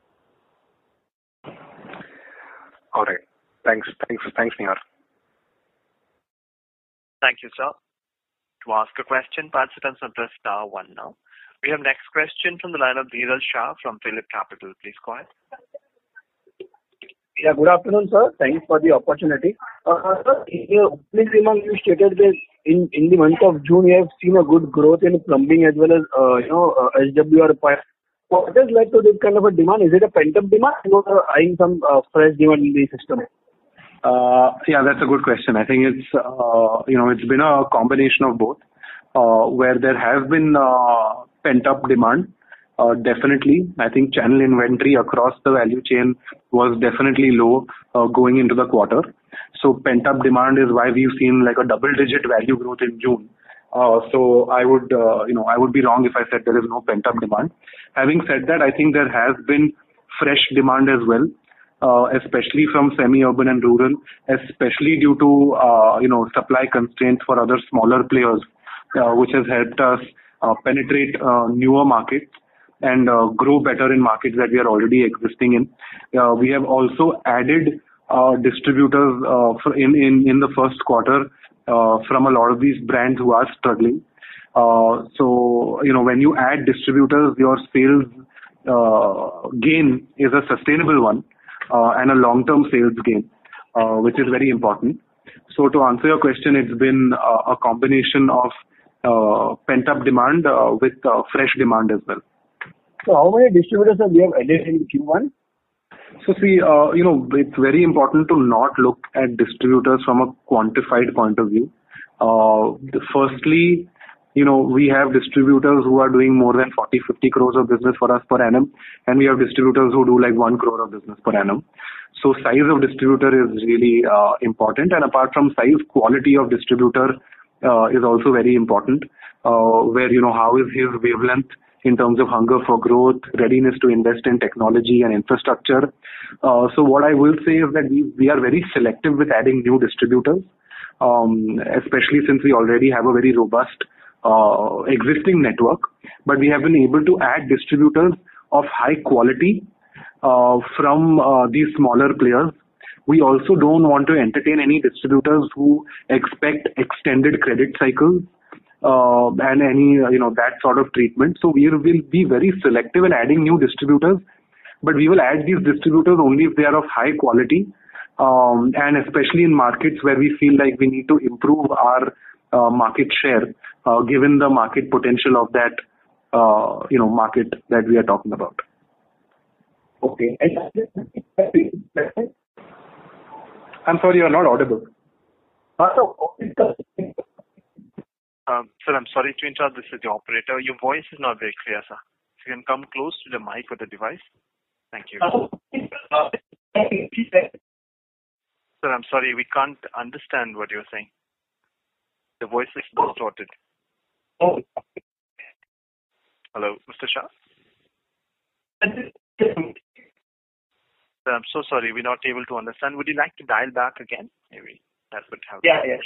All right. Thanks. Thanks. Thanks, Nihar. Thank you, sir. To ask a question, participants will press star one now. We have next question from the line of Dhiral Shah from Phillip Capital. Please go ahead. Yeah, good afternoon, sir. Thanks for the opportunity. Uh, sir, in your opening remarks, you stated that in, in the month of June, you have seen a good growth in plumbing as well as, uh, you know, uh, S W R pipe. What has led to this kind of a demand? Is it a pent-up demand or eyeing some uh, fresh demand in the system? Uh, yeah, that's a good question. I think it's, uh, you know, it's been a combination of both, uh, where there has been uh, pent-up demand. Uh, definitely, I think channel inventory across the value chain was definitely low uh, going into the quarter. So pent-up demand is why we've seen like a double-digit value growth in June. Uh, so I would, uh, you know, I would be wrong if I said there is no pent-up demand. Having said that, I think there has been fresh demand as well. Uh, especially from semi-urban and rural, especially due to, uh, you know, supply constraints for other smaller players, uh, which has helped us uh, penetrate uh, newer markets and uh, grow better in markets that we are already existing in. Uh, we have also added uh, distributors uh, for in, in, in the first quarter uh, from a lot of these brands who are struggling. Uh, so, you know, when you add distributors, your sales uh, gain is a sustainable one. Uh, and a long-term sales gain, uh, which is very important. So to answer your question, it's been uh, a combination of uh, pent-up demand uh, with uh, fresh demand as well. So how many distributors have we have added in Q one? So see, uh, you know, it's very important to not look at distributors from a quantified point of view. Uh, firstly, you know, we have distributors who are doing more than forty, fifty crores of business for us per annum, and we have distributors who do like one crore of business per annum. So size of distributor is really uh, important, and apart from size, quality of distributor uh, is also very important, uh, where, you know, how is his wavelength in terms of hunger for growth, readiness to invest in technology and infrastructure. Uh, so what I will say is that we, we are very selective with adding new distributors, um, especially since we already have a very robust Uh, existing network, but we have been able to add distributors of high quality uh, from uh, these smaller players. We also don't want to entertain any distributors who expect extended credit cycles uh, and any, uh, you know, that sort of treatment. So we will be very selective in adding new distributors, but we will add these distributors only if they are of high quality, um, and especially in markets where we feel like we need to improve our uh, market share. Uh, given the market potential of that, uh, you know, market that we are talking about. Okay. I'm sorry, you're not audible. Um, sir, I'm sorry to interrupt. This is the operator. Your voice is not very clear, sir. If you can come close to the mic or the device. Thank you. Sir, I'm sorry. We can't understand what you're saying. The voice is distorted. Oh. Hello, Mister Shah? Sir, I'm so sorry. We're not able to understand. Would you like to dial back again? Maybe that would help. Yeah, yes.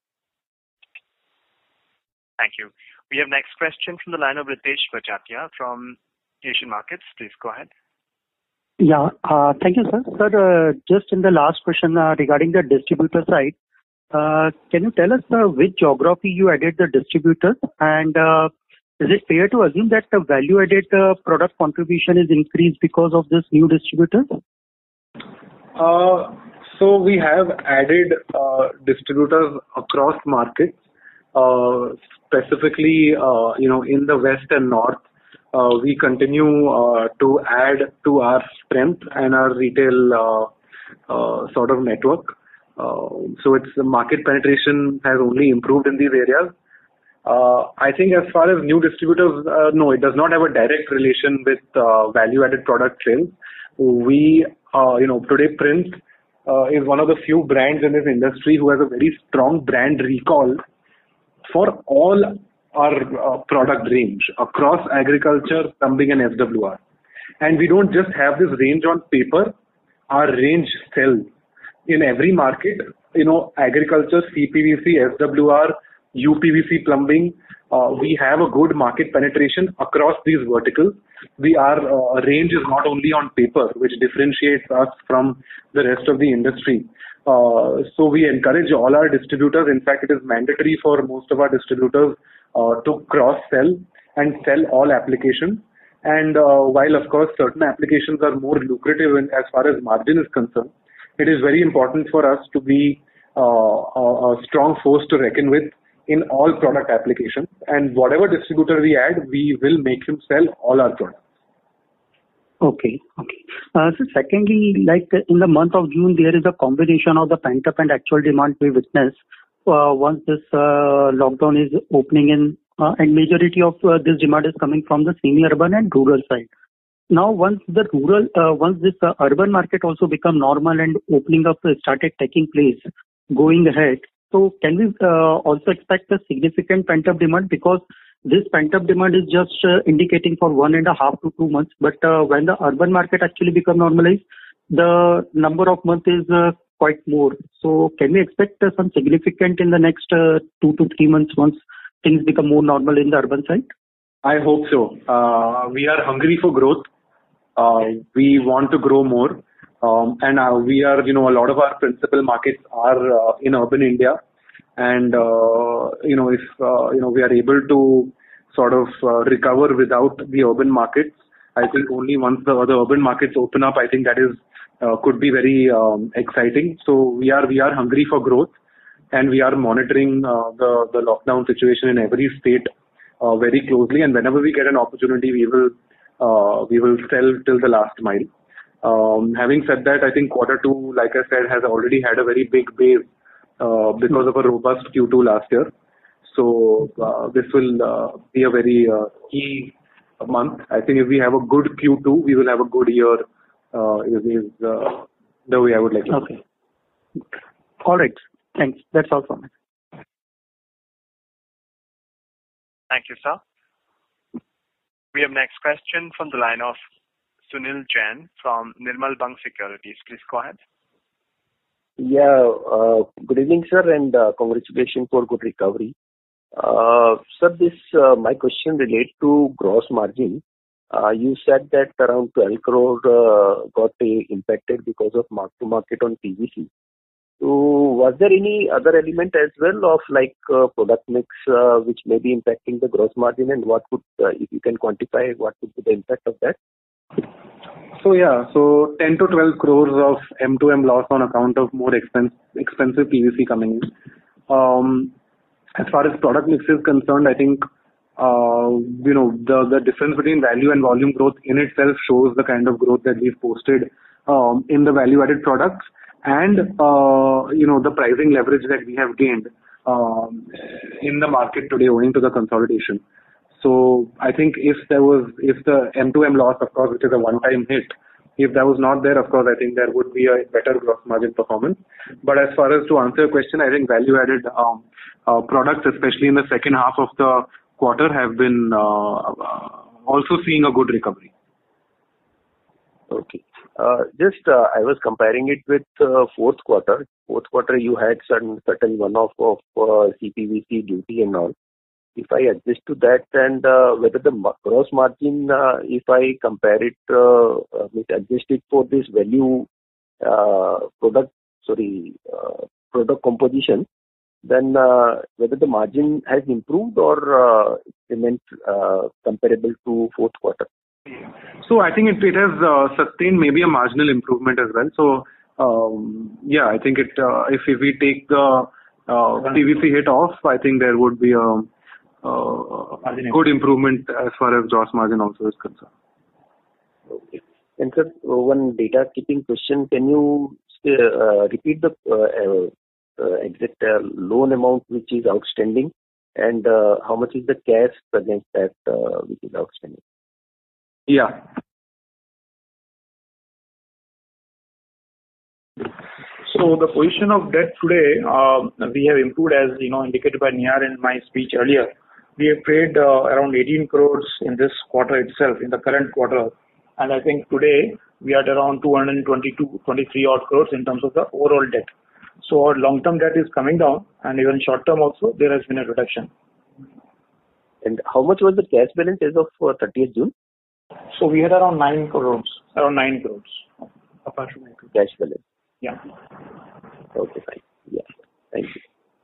Thank you. We have next question from the line of Ritesh Bajatia from Asian Markets. Please go ahead. Yeah, uh, thank you, sir. Sir, uh, just in the last question uh, regarding the distributor side, Uh, can you tell us uh, which geography you added the distributors, and uh, is it fair to assume that the value-added uh, product contribution is increased because of this new distributors? Uh, so we have added uh, distributors across markets, uh, specifically, uh, you know, in the west and north. Uh, we continue uh, to add to our strength and our retail uh, uh, sort of network. Uh, so its market penetration has only improved in these areas. Uh, I think as far as new distributors, uh, no, it does not have a direct relation with uh, value-added product sales. We, uh, you know, today Prince uh, is one of the few brands in this industry who has a very strong brand recall for all our uh, product range across agriculture, plumbing and S W R. And we don't just have this range on paper, our range sells. In every market, you know, agriculture, C P V C, S W R, U P V C plumbing, uh, we have a good market penetration across these verticals. We Our uh, range is not only on paper, which differentiates us from the rest of the industry, Uh, so we encourage all our distributors. In fact, it is mandatory for most of our distributors uh, to cross-sell and sell all applications. And uh, while, of course, certain applications are more lucrative in, as far as margin is concerned, it is very important for us to be uh, a, a strong force to reckon with in all product applications. And whatever distributor we add, we will make him sell all our products. Okay. Okay. Uh, so secondly, like in the month of June, there is a combination of the pent-up and actual demand we witness uh, once this uh, lockdown is opening in, uh, and majority of uh, this demand is coming from the semi-urban and rural side. Now, once the rural, uh, once this uh, urban market also become normal and opening up uh, started taking place going ahead, so can we uh, also expect a significant pent-up demand, because this pent-up demand is just uh, indicating for one and a half to two months, but uh, when the urban market actually become normalized, the number of months is uh, quite more. So can we expect uh, some significant in the next uh, two to three months once things become more normal in the urban side? I hope so. Uh, we are hungry for growth. Uh, we want to grow more. Um, and uh, we are, you know, a lot of our principal markets are uh, in urban India. And, uh, you know, if, uh, you know, we are able to sort of uh, recover without the urban markets, I think only once the other urban markets open up, I think that is, uh, could be very um, exciting. So we are, we are hungry for growth, and we are monitoring uh, the, the lockdown situation in every state uh, very closely. And whenever we get an opportunity, we will, uh, we will sell till the last mile. Um, having said that, I think quarter two, like I said, has already had a very big base uh, because of a robust Q two last year. So uh, this will uh, be a very uh, key month. I think if we have a good Q two, we will have a good year. Uh, is, is uh, the way I would like to. Okay. All right. Thanks. That's all from me. Thank you, sir. We have next question from the line of Sunil Jain from Nirmal Bang Securities. Please go ahead. Yeah, uh, good evening, sir, and uh, congratulations for good recovery. Uh, sir, this uh, my question relates to gross margin. Uh, you said that around twelve crore uh, got uh, impacted because of mark to market on P V C. So, was there any other element as well of like uh, product mix uh, which may be impacting the gross margin, and what could, uh, if you can quantify, what could be the impact of that? So yeah, so ten to twelve crores of M two M loss on account of more expense, expensive P V C coming in. Um, as far as product mix is concerned, I think uh, you know the the difference between value and volume growth in itself shows the kind of growth that we've posted um, in the value-added products, and uh, you know the pricing leverage that we have gained um, in the market today owing to the consolidation. So I think if there was, if the M two M loss, of course, which is a one-time hit, if that was not there, of course, I think there would be a better gross margin performance. But as far as to answer your question, I think value-added um, uh, products, especially in the second half of the quarter, have been uh, also seeing a good recovery. Okay. Uh, just uh, I was comparing it with uh, fourth quarter. Fourth quarter, you had certain certain one-off of uh, C P V C duty and all. If I adjust to that, and uh, whether the gross margin, uh, if I compare it, uh, uh, adjust it for this value uh, product, sorry, uh, product composition, then uh, whether the margin has improved or uh, remained uh, comparable to fourth quarter. So I think it, it has uh, sustained maybe a marginal improvement as well. So um, yeah, I think it uh, if, if we take the uh, P V C hit off, I think there would be a Uh, good improvement as far as gross margin also is concerned. Okay. And sir, one data keeping question, can you uh, repeat the uh, uh, exact uh, loan amount which is outstanding, and uh, how much is the cash against that uh, which is outstanding? Yeah. So the position of debt today, uh, we have improved, as you know, indicated by Nihar in my speech earlier. We have paid uh, around eighteen crores in this quarter itself, in the current quarter. And I think today we are at around two hundred twenty-two, twenty-three odd crores in terms of the overall debt. So our long-term debt is coming down, and even short-term also there has been a reduction. And how much was the cash balance as of uh, thirtieth June? So we had around nine crores, around nine crores. Apart from cash balance. Yeah. Okay, fine. Yeah. Thank you.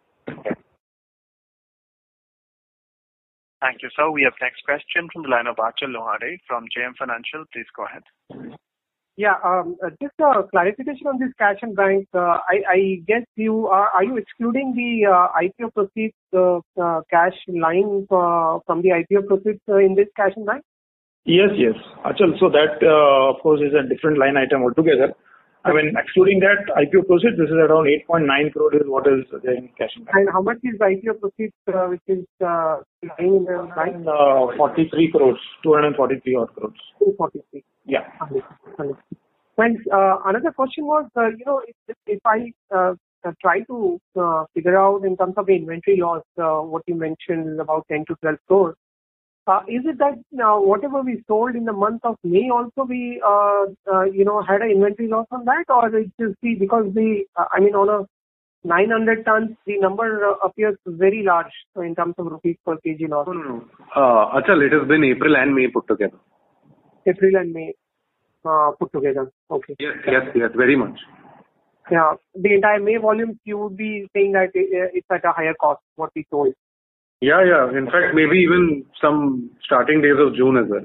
Thank you, sir. We have next question from the line of Achal Lohade from J M Financial. Please go ahead. Yeah, um, uh, just a clarification on this cash and bank. Uh, I, I guess you are, are you excluding the uh, I P O proceeds uh, uh, cash line uh, from the I P O proceeds uh, in this cash and bank? Yes, yes. Achal, so that, uh, of course, is a different line item altogether. I mean, excluding that I P O proceeds, this is around eight point nine crore is what is there in cash and bank. And how much is the I P O proceeds, uh, which is uh, lying in the bank? Uh, forty-three crores, two hundred forty-three odd crores. two forty-three. Yeah. And uh, another question was, uh, you know, if, if I uh, try to uh, figure out in terms of the inventory loss, uh, what you mentioned is about ten to twelve crores. Uh, is it that uh, whatever we sold in the month of May also we, uh, uh, you know, had an inventory loss on that, or it just the because the, uh, I mean, on a nine hundred tons, the number uh, appears very large so in terms of rupees per kg loss. No, no, no. Uh, Achal, it has been April and May put together. April and May uh, put together. Okay. Yes, yes, yes, very much. Yeah, the entire May volume, you would be saying that it, it's at a higher cost what we sold. Yeah, yeah. In fact, maybe even some starting days of June as well.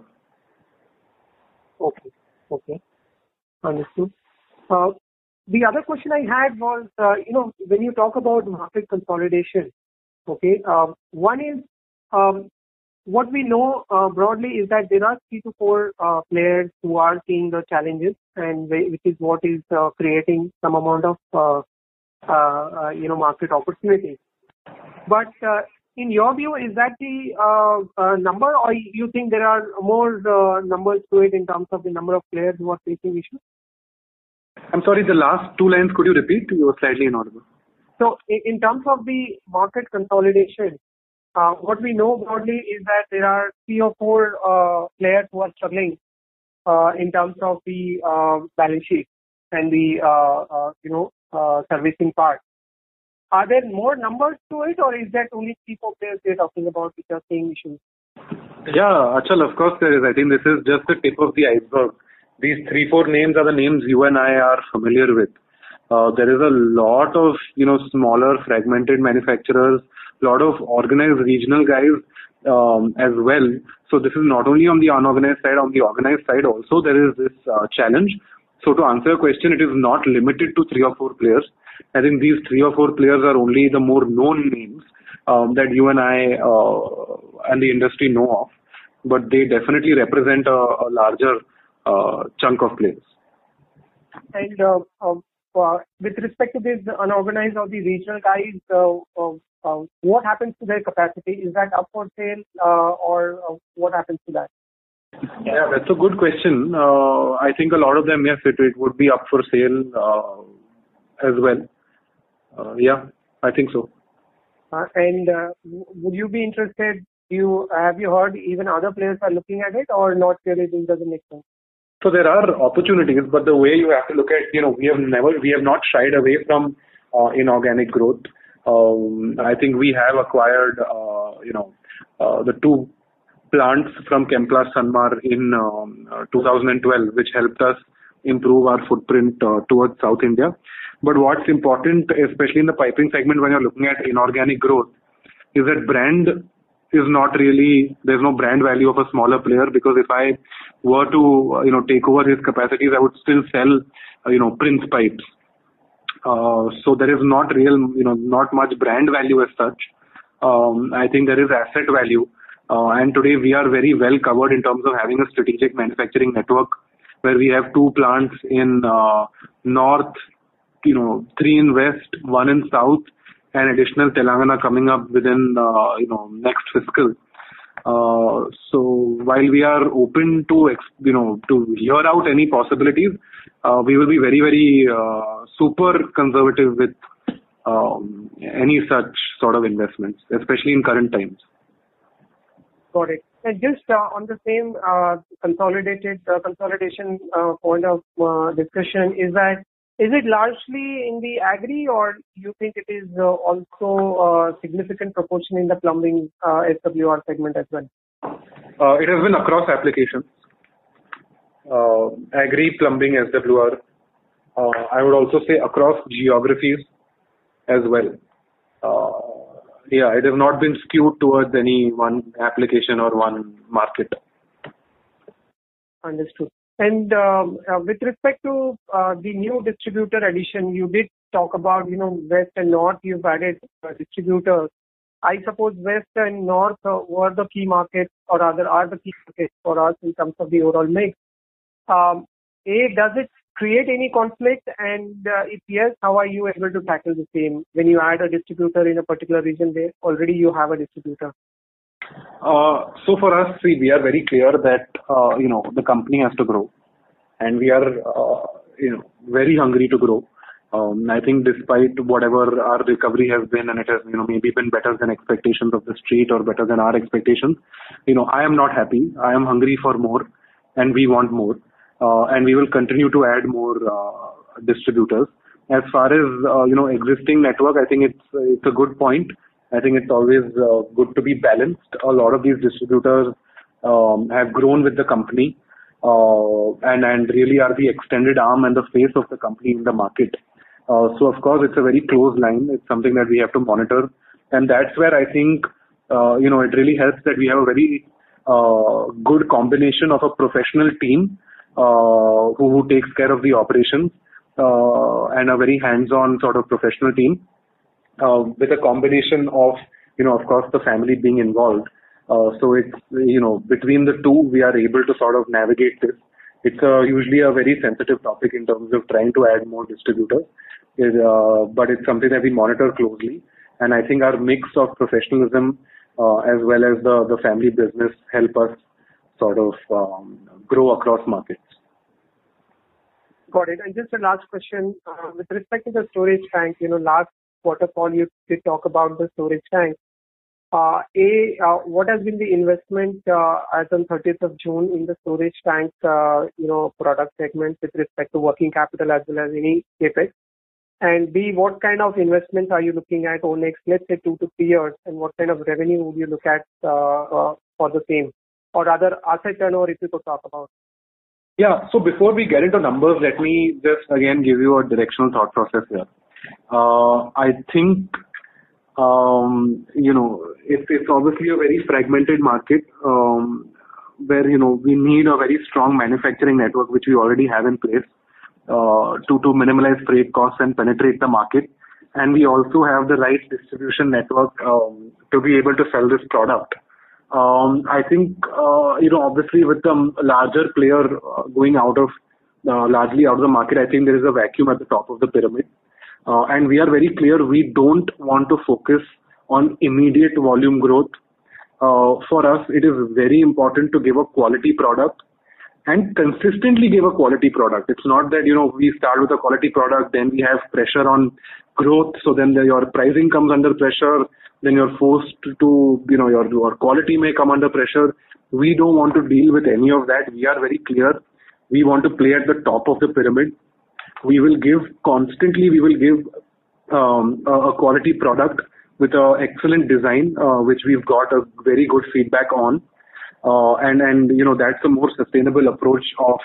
Okay. Okay. Understood. Uh, the other question I had was, uh, you know, when you talk about market consolidation, okay, uh, one is um, what we know uh, broadly is that there are three to four uh, players who are seeing the challenges, and they, which is what is uh, creating some amount of, uh, uh, uh, you know, market opportunities. But uh, in your view, is that the uh, uh, number, or you think there are more uh, numbers to it in terms of the number of players who are facing issues? I'm sorry, the last two lines, could you repeat? You were slightly inaudible. So in, in terms of the market consolidation, uh, what we know broadly is that there are three or four uh, players who are struggling uh, in terms of the uh, balance sheet and the, uh, uh, you know, uh, servicing part. Are there more numbers to it, or is that only three, four players we're talking about which are seeing issues? Yeah, Achal, of course there is. I think this is just the tip of the iceberg. These three, four names are the names you and I are familiar with. Uh, there is a lot of, you know, smaller fragmented manufacturers, a lot of organized regional guys um, as well. So this is not only on the unorganized side, on the organized side also there is this uh, challenge. So to answer your question, it is not limited to three or four players. I think these three or four players are only the more known names um, that you and I uh, and the industry know of, but they definitely represent a, a larger uh, chunk of players. And uh, uh, uh, with respect to this unorganized or the regional guys, uh, uh, uh, what happens to their capacity? Is that up for sale uh, or uh, what happens to that? Yeah, that's a good question. Uh, I think a lot of them, yes, it, it would be up for sale uh, as well. Uh, yeah, I think so. Uh, and uh, would you be interested? Do you have you heard even other players are looking at it, or not really? This doesn't make sense. So there are opportunities, but the way you have to look at, you know, we have never, we have not shied away from uh, inorganic growth. Um, I think we have acquired, uh, you know, uh, the two plants from Chemplast Sanmar in um, uh, two thousand twelve, which helped us improve our footprint uh, towards South India. But what's important, especially in the piping segment, when you're looking at inorganic growth, is that brand is not really, there's no brand value of a smaller player, because if I were to, uh, you know, take over his capacities, I would still sell, uh, you know, Prince pipes. Uh, so there is not real, you know, not much brand value as such. Um, I think there is asset value. Uh, and today we are very well covered in terms of having a strategic manufacturing network where we have two plants in uh, north, you know, three in west, one in south, and additional Telangana coming up within, uh, you know, next fiscal. Uh, so while we are open to, you know, to hear out any possibilities, uh, we will be very, very uh, super conservative with um, any such sort of investments, especially in current times. Got it. And just uh, on the same uh, consolidated uh, consolidation uh, point of uh, discussion, is that is it largely in the agri, or you think it is uh, also a significant proportion in the plumbing uh, S W R segment as well? Uh, it has been across applications. Uh, agri, plumbing, S W R, uh, I would also say across geographies as well. Uh, yeah, it has not been skewed towards any one application or one market. Understood. And um, uh, with respect to uh, the new distributor addition, you did talk about, you know, West and North, you've added uh, distributors. I suppose West and North uh, were the key markets, or rather are the key markets for us in terms of the overall mix. Um, A, does it create any conflict? And uh, if yes, how are you able to tackle the same when you add a distributor in a particular region where already you have a distributor? Uh, so for us, see, we are very clear that, uh, you know, the company has to grow, and we are, uh, you know, very hungry to grow. Um, I think despite whatever our recovery has been, and it has, you know, maybe been better than expectations of the street or better than our expectations, you know, I am not happy. I am hungry for more, and we want more. Uh, and we will continue to add more uh, distributors. As far as, uh, you know, existing network, I think it's, it's a good point. I think it's always uh, good to be balanced. A lot of these distributors um, have grown with the company uh, and, and really are the extended arm and the face of the company in the market. Uh, so, of course, it's a very close line. It's something that we have to monitor. And that's where I think, uh, you know, it really helps that we have a very uh, good combination of a professional team uh, who, who takes care of the operations uh, and a very hands-on sort of professional team. Uh, with a combination of, you know, of course, the family being involved. Uh, so it's, you know, between the two, we are able to sort of navigate this. It's uh, usually a very sensitive topic in terms of trying to add more distributors, it, uh, but it's something that we monitor closely. And I think our mix of professionalism uh, as well as the, the family business help us sort of um, grow across markets. Got it. And just a last question, uh, with respect to the storage tank, you know, last quarter call you did talk about the storage tank. Uh, A, uh, what has been the investment uh, as on thirtieth of June in the storage tank, uh, you know, product segment with respect to working capital as well as any capex? And B, what kind of investments are you looking at over next, let's say, two to three years, and what kind of revenue would you look at uh, uh, for the same? Or rather, asset turnover, if you could talk about. Yeah, so before we get into numbers, let me just again give you a directional thought process here. Uh, I think, um, you know, it's, it's obviously a very fragmented market um, where, you know, we need a very strong manufacturing network, which we already have in place uh, to, to minimize freight costs and penetrate the market. And we also have the right distribution network um, to be able to sell this product. Um, I think, uh, you know, obviously with the larger player uh, going out of, uh, largely out of the market, I think there is a vacuum at the top of the pyramid. Uh, and we are very clear, we don't want to focus on immediate volume growth. Uh, for us, it is very important to give a quality product and consistently give a quality product. It's not that, you know, we start with a quality product, then we have pressure on growth, so then the, your pricing comes under pressure, then you're forced to, you know, your, your quality may come under pressure. We don't want to deal with any of that. We are very clear. We want to play at the top of the pyramid. We will give constantly, we will give um, a, a quality product with an excellent design, uh, which we've got a very good feedback on. Uh, and, and, you know, that's a more sustainable approach of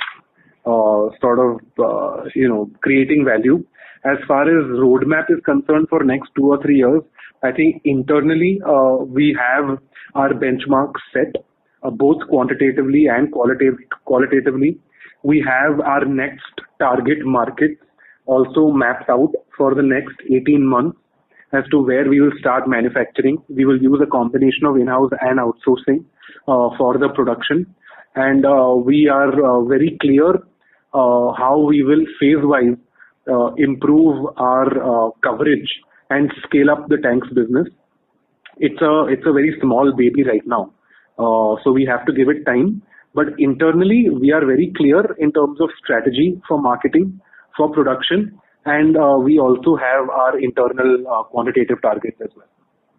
uh, sort of, uh, you know, creating value. As far as roadmap is concerned for next two or three years, I think internally uh, we have our benchmarks set, uh, both quantitatively and qualitative, qualitatively. We have our next target markets also mapped out for the next eighteen months as to where we will start manufacturing. We will use a combination of in-house and outsourcing uh, for the production. And uh, we are uh, very clear uh, how we will phase-wise uh, improve our uh, coverage and scale up the tanks business. It's a, it's a very small baby right now. Uh, so we have to give it time. But internally, we are very clear in terms of strategy for marketing, for production, and uh, we also have our internal uh, quantitative targets as well.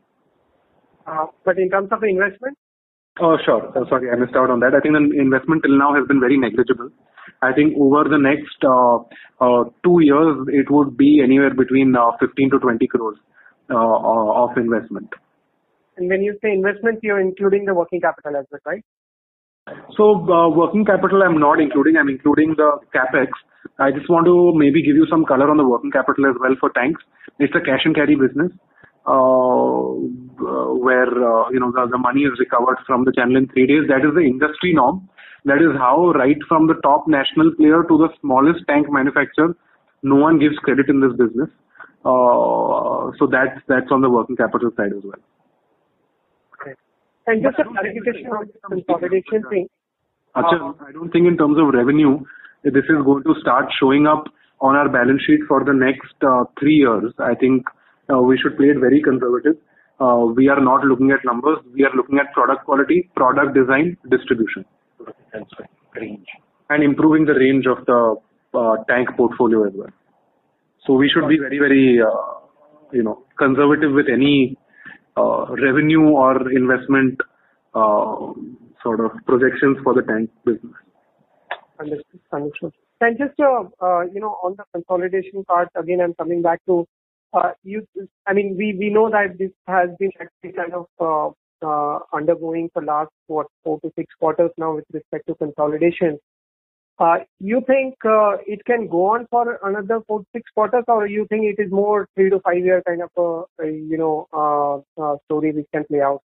Uh, but in terms of the investment? Oh, sure. Oh, sorry, I missed out on that. I think the investment till now has been very negligible. I think over the next uh, uh, two years, it would be anywhere between uh, fifteen to twenty crores uh, of investment. And when you say investment, you're including the working capital as well, right? So uh, working capital I'm not including, I'm including the capex. I just want to maybe give you some color on the working capital as well for tanks. It's a cash and carry business, uh, where uh, you know the, the money is recovered from the channel in three days. That is the industry norm. That is how, right from the top national player to the smallest tank manufacturer, no one gives credit in this business. Uh, so that's that's on the working capital side as well. Okay. And just a clarification on the consolidation thing. Achal, I don't think in terms of revenue, this is going to start showing up on our balance sheet for the next uh, three years. I think uh, we should play it very conservative. Uh, we are not looking at numbers. We are looking at product quality, product design, distribution. That's right. Range. And improving the range of the uh, tank portfolio as well. So we should be very, very, uh, you know, conservative with any uh, revenue or investment uh, sort of projections for the tank business. Understood. Understood. And just, uh, uh, you know, on the consolidation part, again, I'm coming back to, uh, you, I mean, we, we know that this has been actually kind of uh, uh, undergoing for last, what, four to six quarters now with respect to consolidation. Uh, you think uh, it can go on for another four to six quarters, or you think it is more three to five year kind of a, a you know, uh, uh, story which can play out?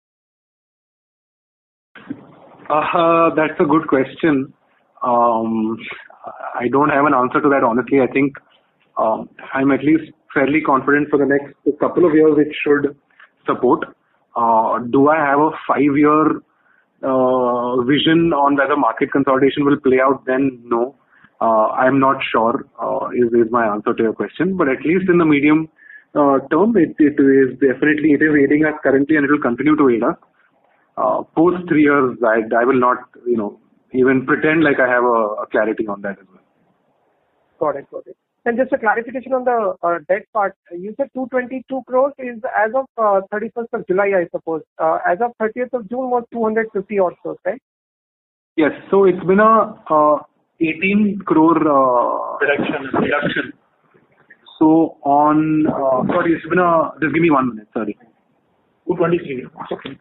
Uh, that's a good question. Um, I don't have an answer to that, honestly. I think um, I'm at least fairly confident for the next couple of years it should support. Uh, do I have a five-year uh, vision on whether market consolidation will play out? Then no. Uh, I'm not sure uh, is, is my answer to your question. But at least in the medium uh, term, it, it is definitely, it is aiding us currently and it will continue to aid us. Uh, post three years, I, I will not, you know, even pretend like I have a, a clarity on that as well. Got it, got it. And just a clarification on the uh, debt part. You said two hundred twenty-two crores is as of uh, thirty-first of July, I suppose. Uh, as of thirtieth of June was two hundred fifty odd crores, right? Yes. So it's been a uh, eighteen crore uh, Reduction. Reduction. So on, uh, sorry, it's been a, just give me one minute, sorry. two twenty-three. Okay.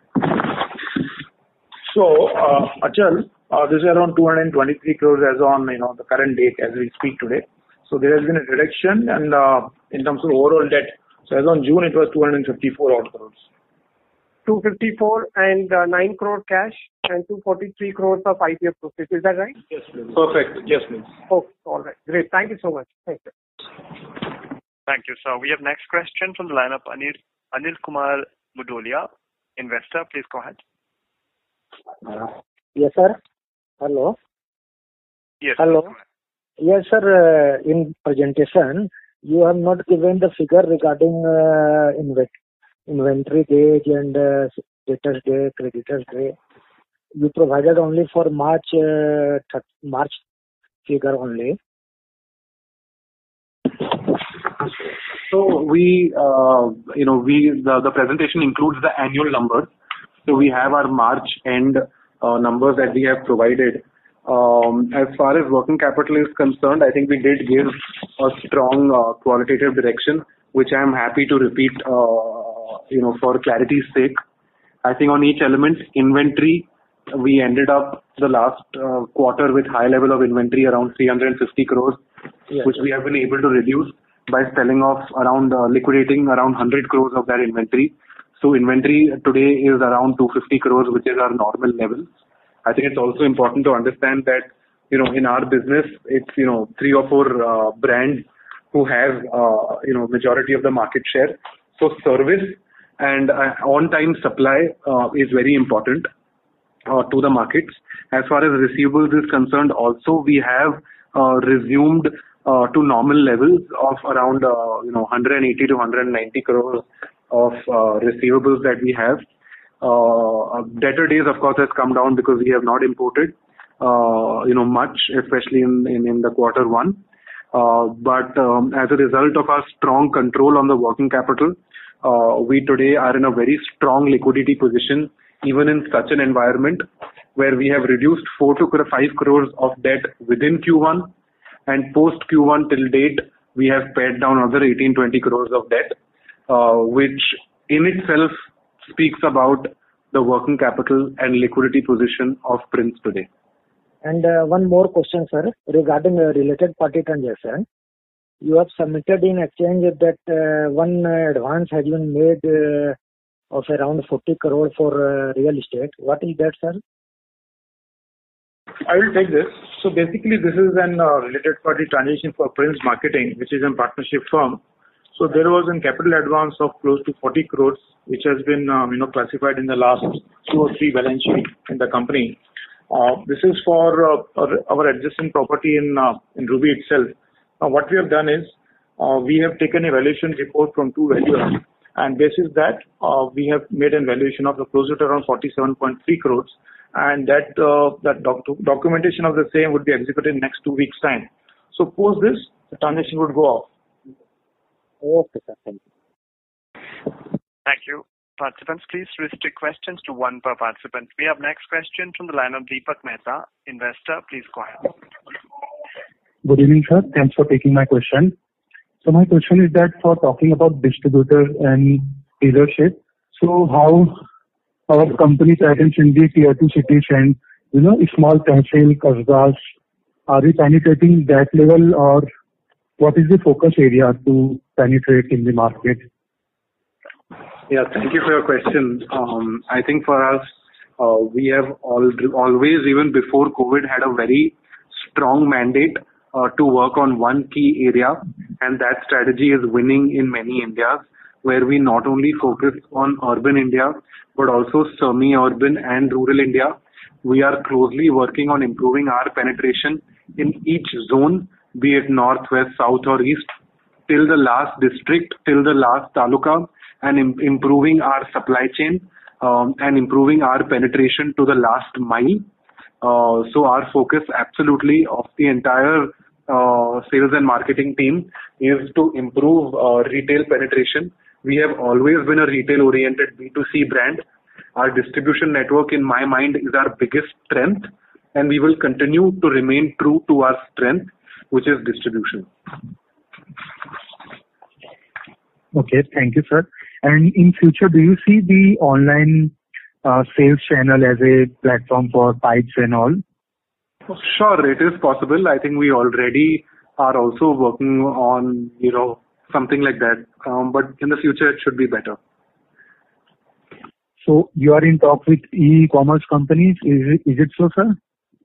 So, uh, Achal, uh, this is around two hundred twenty-three crores as on, you know, the current date as we speak today. So there has been a reduction, and uh, in terms of overall debt, so as on June it was two hundred fifty-four odd crores. two hundred fifty-four and uh, nine crore cash and two hundred forty-three crores of I P F profit. Is that right? Yes, please. Perfect. Yes, please. Oh, all right. Great. Thank you so much. Thank you. Thank you, sir. We have next question from the line of Anil, Anil Kumar Mudolia, investor. Please go ahead. Uh, yes, sir. Hello. Yes. Hello. Yes, sir. Uh, in presentation, you have not given the figure regarding uh, inv- inventory days and uh, debtors day, creditors day. You provided only for March uh, th- March figure only. So we, uh, you know, we the, the presentation includes the annual numbers. So we have our March end uh, numbers that we have provided. Um, as far as working capital is concerned, I think we did give a strong uh, qualitative direction, which I am happy to repeat, uh, you know, for clarity's sake. I think on each element, inventory, we ended up the last uh, quarter with high level of inventory around three hundred fifty crores, yes, which we have been able to reduce by selling off around, uh, liquidating around one hundred crores of that inventory. So inventory today is around two hundred fifty crores, which is our normal level. I think it's also important to understand that, you know, in our business, it's, you know, three or four uh, brands who have, uh, you know, majority of the market share. So service and uh, on-time supply uh, is very important uh, to the markets. As far as receivables is concerned, also we have uh, resumed uh, to normal levels of around, uh, you know, one hundred eighty to one hundred ninety crores of uh, receivables that we have. Uh, debtor days, of course, has come down because we have not imported, uh, you know, much, especially in, in, in the quarter one. Uh, but um, as a result of our strong control on the working capital, uh, we today are in a very strong liquidity position, even in such an environment where we have reduced four to five crores of debt within Q one, and post Q one till date, we have paid down another eighteen to twenty crores of debt, uh, which in itself speaks about the working capital and liquidity position of Prince today. And uh, one more question, sir, regarding a related party transaction. You have submitted in exchange that uh, one uh, advance has been made uh, of around forty crore for uh, real estate. What is that, sir? I will take this. So basically, this is an uh, related party transaction for Prince Marketing, which is a partnership firm. So there was a capital advance of close to forty crores, which has been um, you know classified in the last two or three balance sheet in the company. Uh, this is for uh, our, our adjacent property in uh, in Ruby itself. Now, what we have done is uh, we have taken a valuation report from two valuers, and basis that uh, we have made a valuation of closer to around forty-seven point three crores, and that uh, that doc- documentation of the same would be executed in next two weeks' time. So post this, the transaction would go off. Okay, sir. Thank you. Thank you. Participants, please restrict questions to one per participant. We have next question from the line of Deepak Mehta, investor. Please go ahead. Good evening, sir. Thanks for taking my question. So my question is that for talking about distributor and dealership, so how our company presence in the tier two cities and, you know, small tehsil, kasbas, are we penetrating that level, or what is the focus area to penetrate in the market? Yeah, thank you for your question. Um, I think for us, uh, we have all, always, even before COVID, had a very strong mandate uh, to work on one key area, and that strategy is winning in many Indias, where we not only focus on urban India, but also semi-urban and rural India. We are closely working on improving our penetration in each zone, be it north, west, south or east, till the last district, till the last taluka, and im- improving our supply chain um, and improving our penetration to the last mile. Uh, so our focus absolutely of the entire uh, sales and marketing team is to improve uh, retail penetration. We have always been a retail-oriented B two C brand. Our distribution network, in my mind, is our biggest strength, and we will continue to remain true to our strength, which is distribution. Okay, thank you, sir. And in future, do you see the online uh, sales channel as a platform for pipes and all? Sure, it is possible. I think we already are also working on, you know, something like that. Um, but in the future, it should be better. So you are in talk with e-commerce companies. Is it, is it so, sir?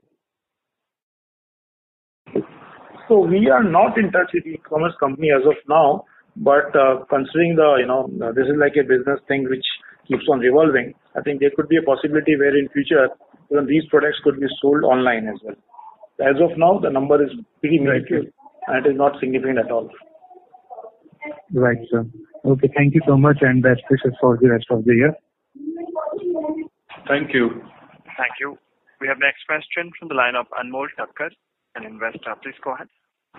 So we are not in touch with e-commerce company as of now, but uh, considering the, you know, uh, this is like a business thing which keeps on revolving, I think there could be a possibility where in future, even these products could be sold online as well. As of now, the number is pretty minuscule and it is not significant at all. Right, sir. Okay, thank you so much and best wishes for the rest of the year. Thank you. Thank you. We have next question from the line of Anmol Thakkar, an investor. Please go ahead.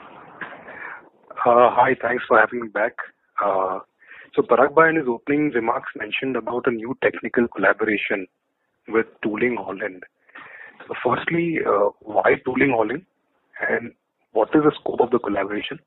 Uh, hi, thanks for having me back. Uh, so Parag Bhai in his opening remarks mentioned about a new technical collaboration with Tooling Holland. So firstly, uh, why Tooling Holland and what is the scope of the collaboration?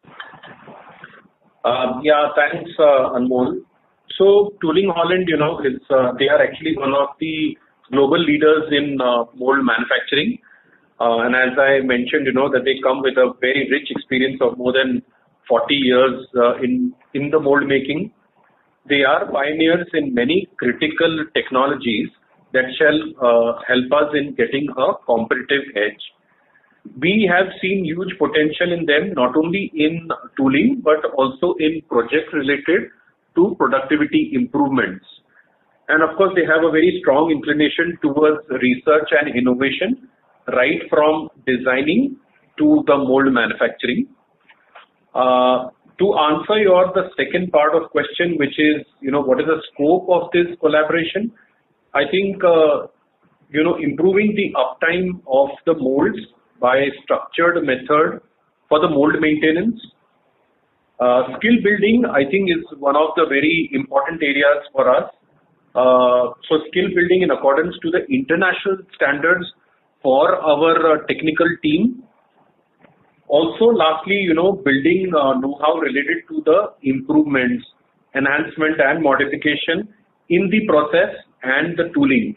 Uh, yeah, thanks, uh, Anmol. So Tooling Holland, you know, is uh, they are actually one of the global leaders in uh, mold manufacturing. Uh, and as I mentioned, you know, that they come with a very rich experience of more than forty years uh, in, in the mold making. They are pioneers in many critical technologies that shall uh, help us in getting a competitive edge. We have seen huge potential in them, not only in tooling, but also in project related to productivity improvements. And of course, they have a very strong inclination towards research and innovation, right from designing to the mold manufacturing. Uh, to answer your the second part of question, which is, you know, what is the scope of this collaboration? I think, uh, you know, improving the uptime of the molds by structured method for the mold maintenance. Uh, skill building, I think, is one of the very important areas for us. Uh, so skill building in accordance to the international standards for our uh, technical team. Also, lastly, you know, building uh, know-how related to the improvements, enhancement and modification in the process and the tooling.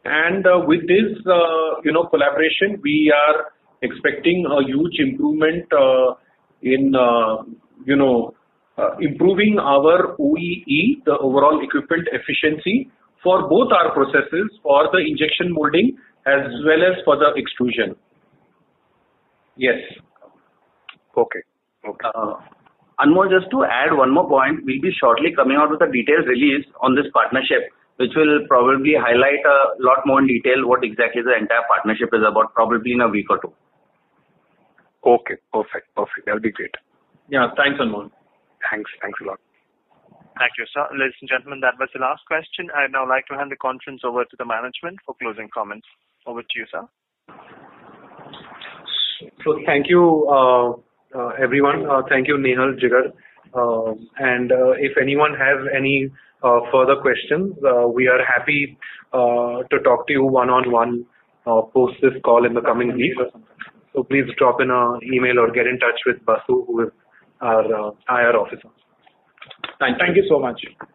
And uh, with this, uh, you know, collaboration, we are expecting a huge improvement uh, in, uh, you know, uh, improving our O E E, the overall equipment efficiency for both our processes, for the injection molding as well as for the extrusion. Yes. Okay. Okay. Uh, Anmol, just to add one more point, we'll be shortly coming out with a detailed release on this partnership, which will probably highlight a lot more in detail what exactly the entire partnership is about, probably in a week or two. Okay, perfect, perfect. That'll be great. Yeah, thanks, Anmol. Thanks, thanks a lot. Thank you, sir. Ladies and gentlemen, that was the last question. I'd now like to hand the conference over to the management for closing comments. Over to you, sir. So thank you, uh, uh, everyone. Uh, thank you, Nehal, Jigar. Uh, and uh, if anyone has any uh, further questions, uh, we are happy uh, to talk to you one-on-one uh, post this call in the coming weeks. So please drop in an email or get in touch with Basu, who is our uh, I R officer. Thank, thank you so much.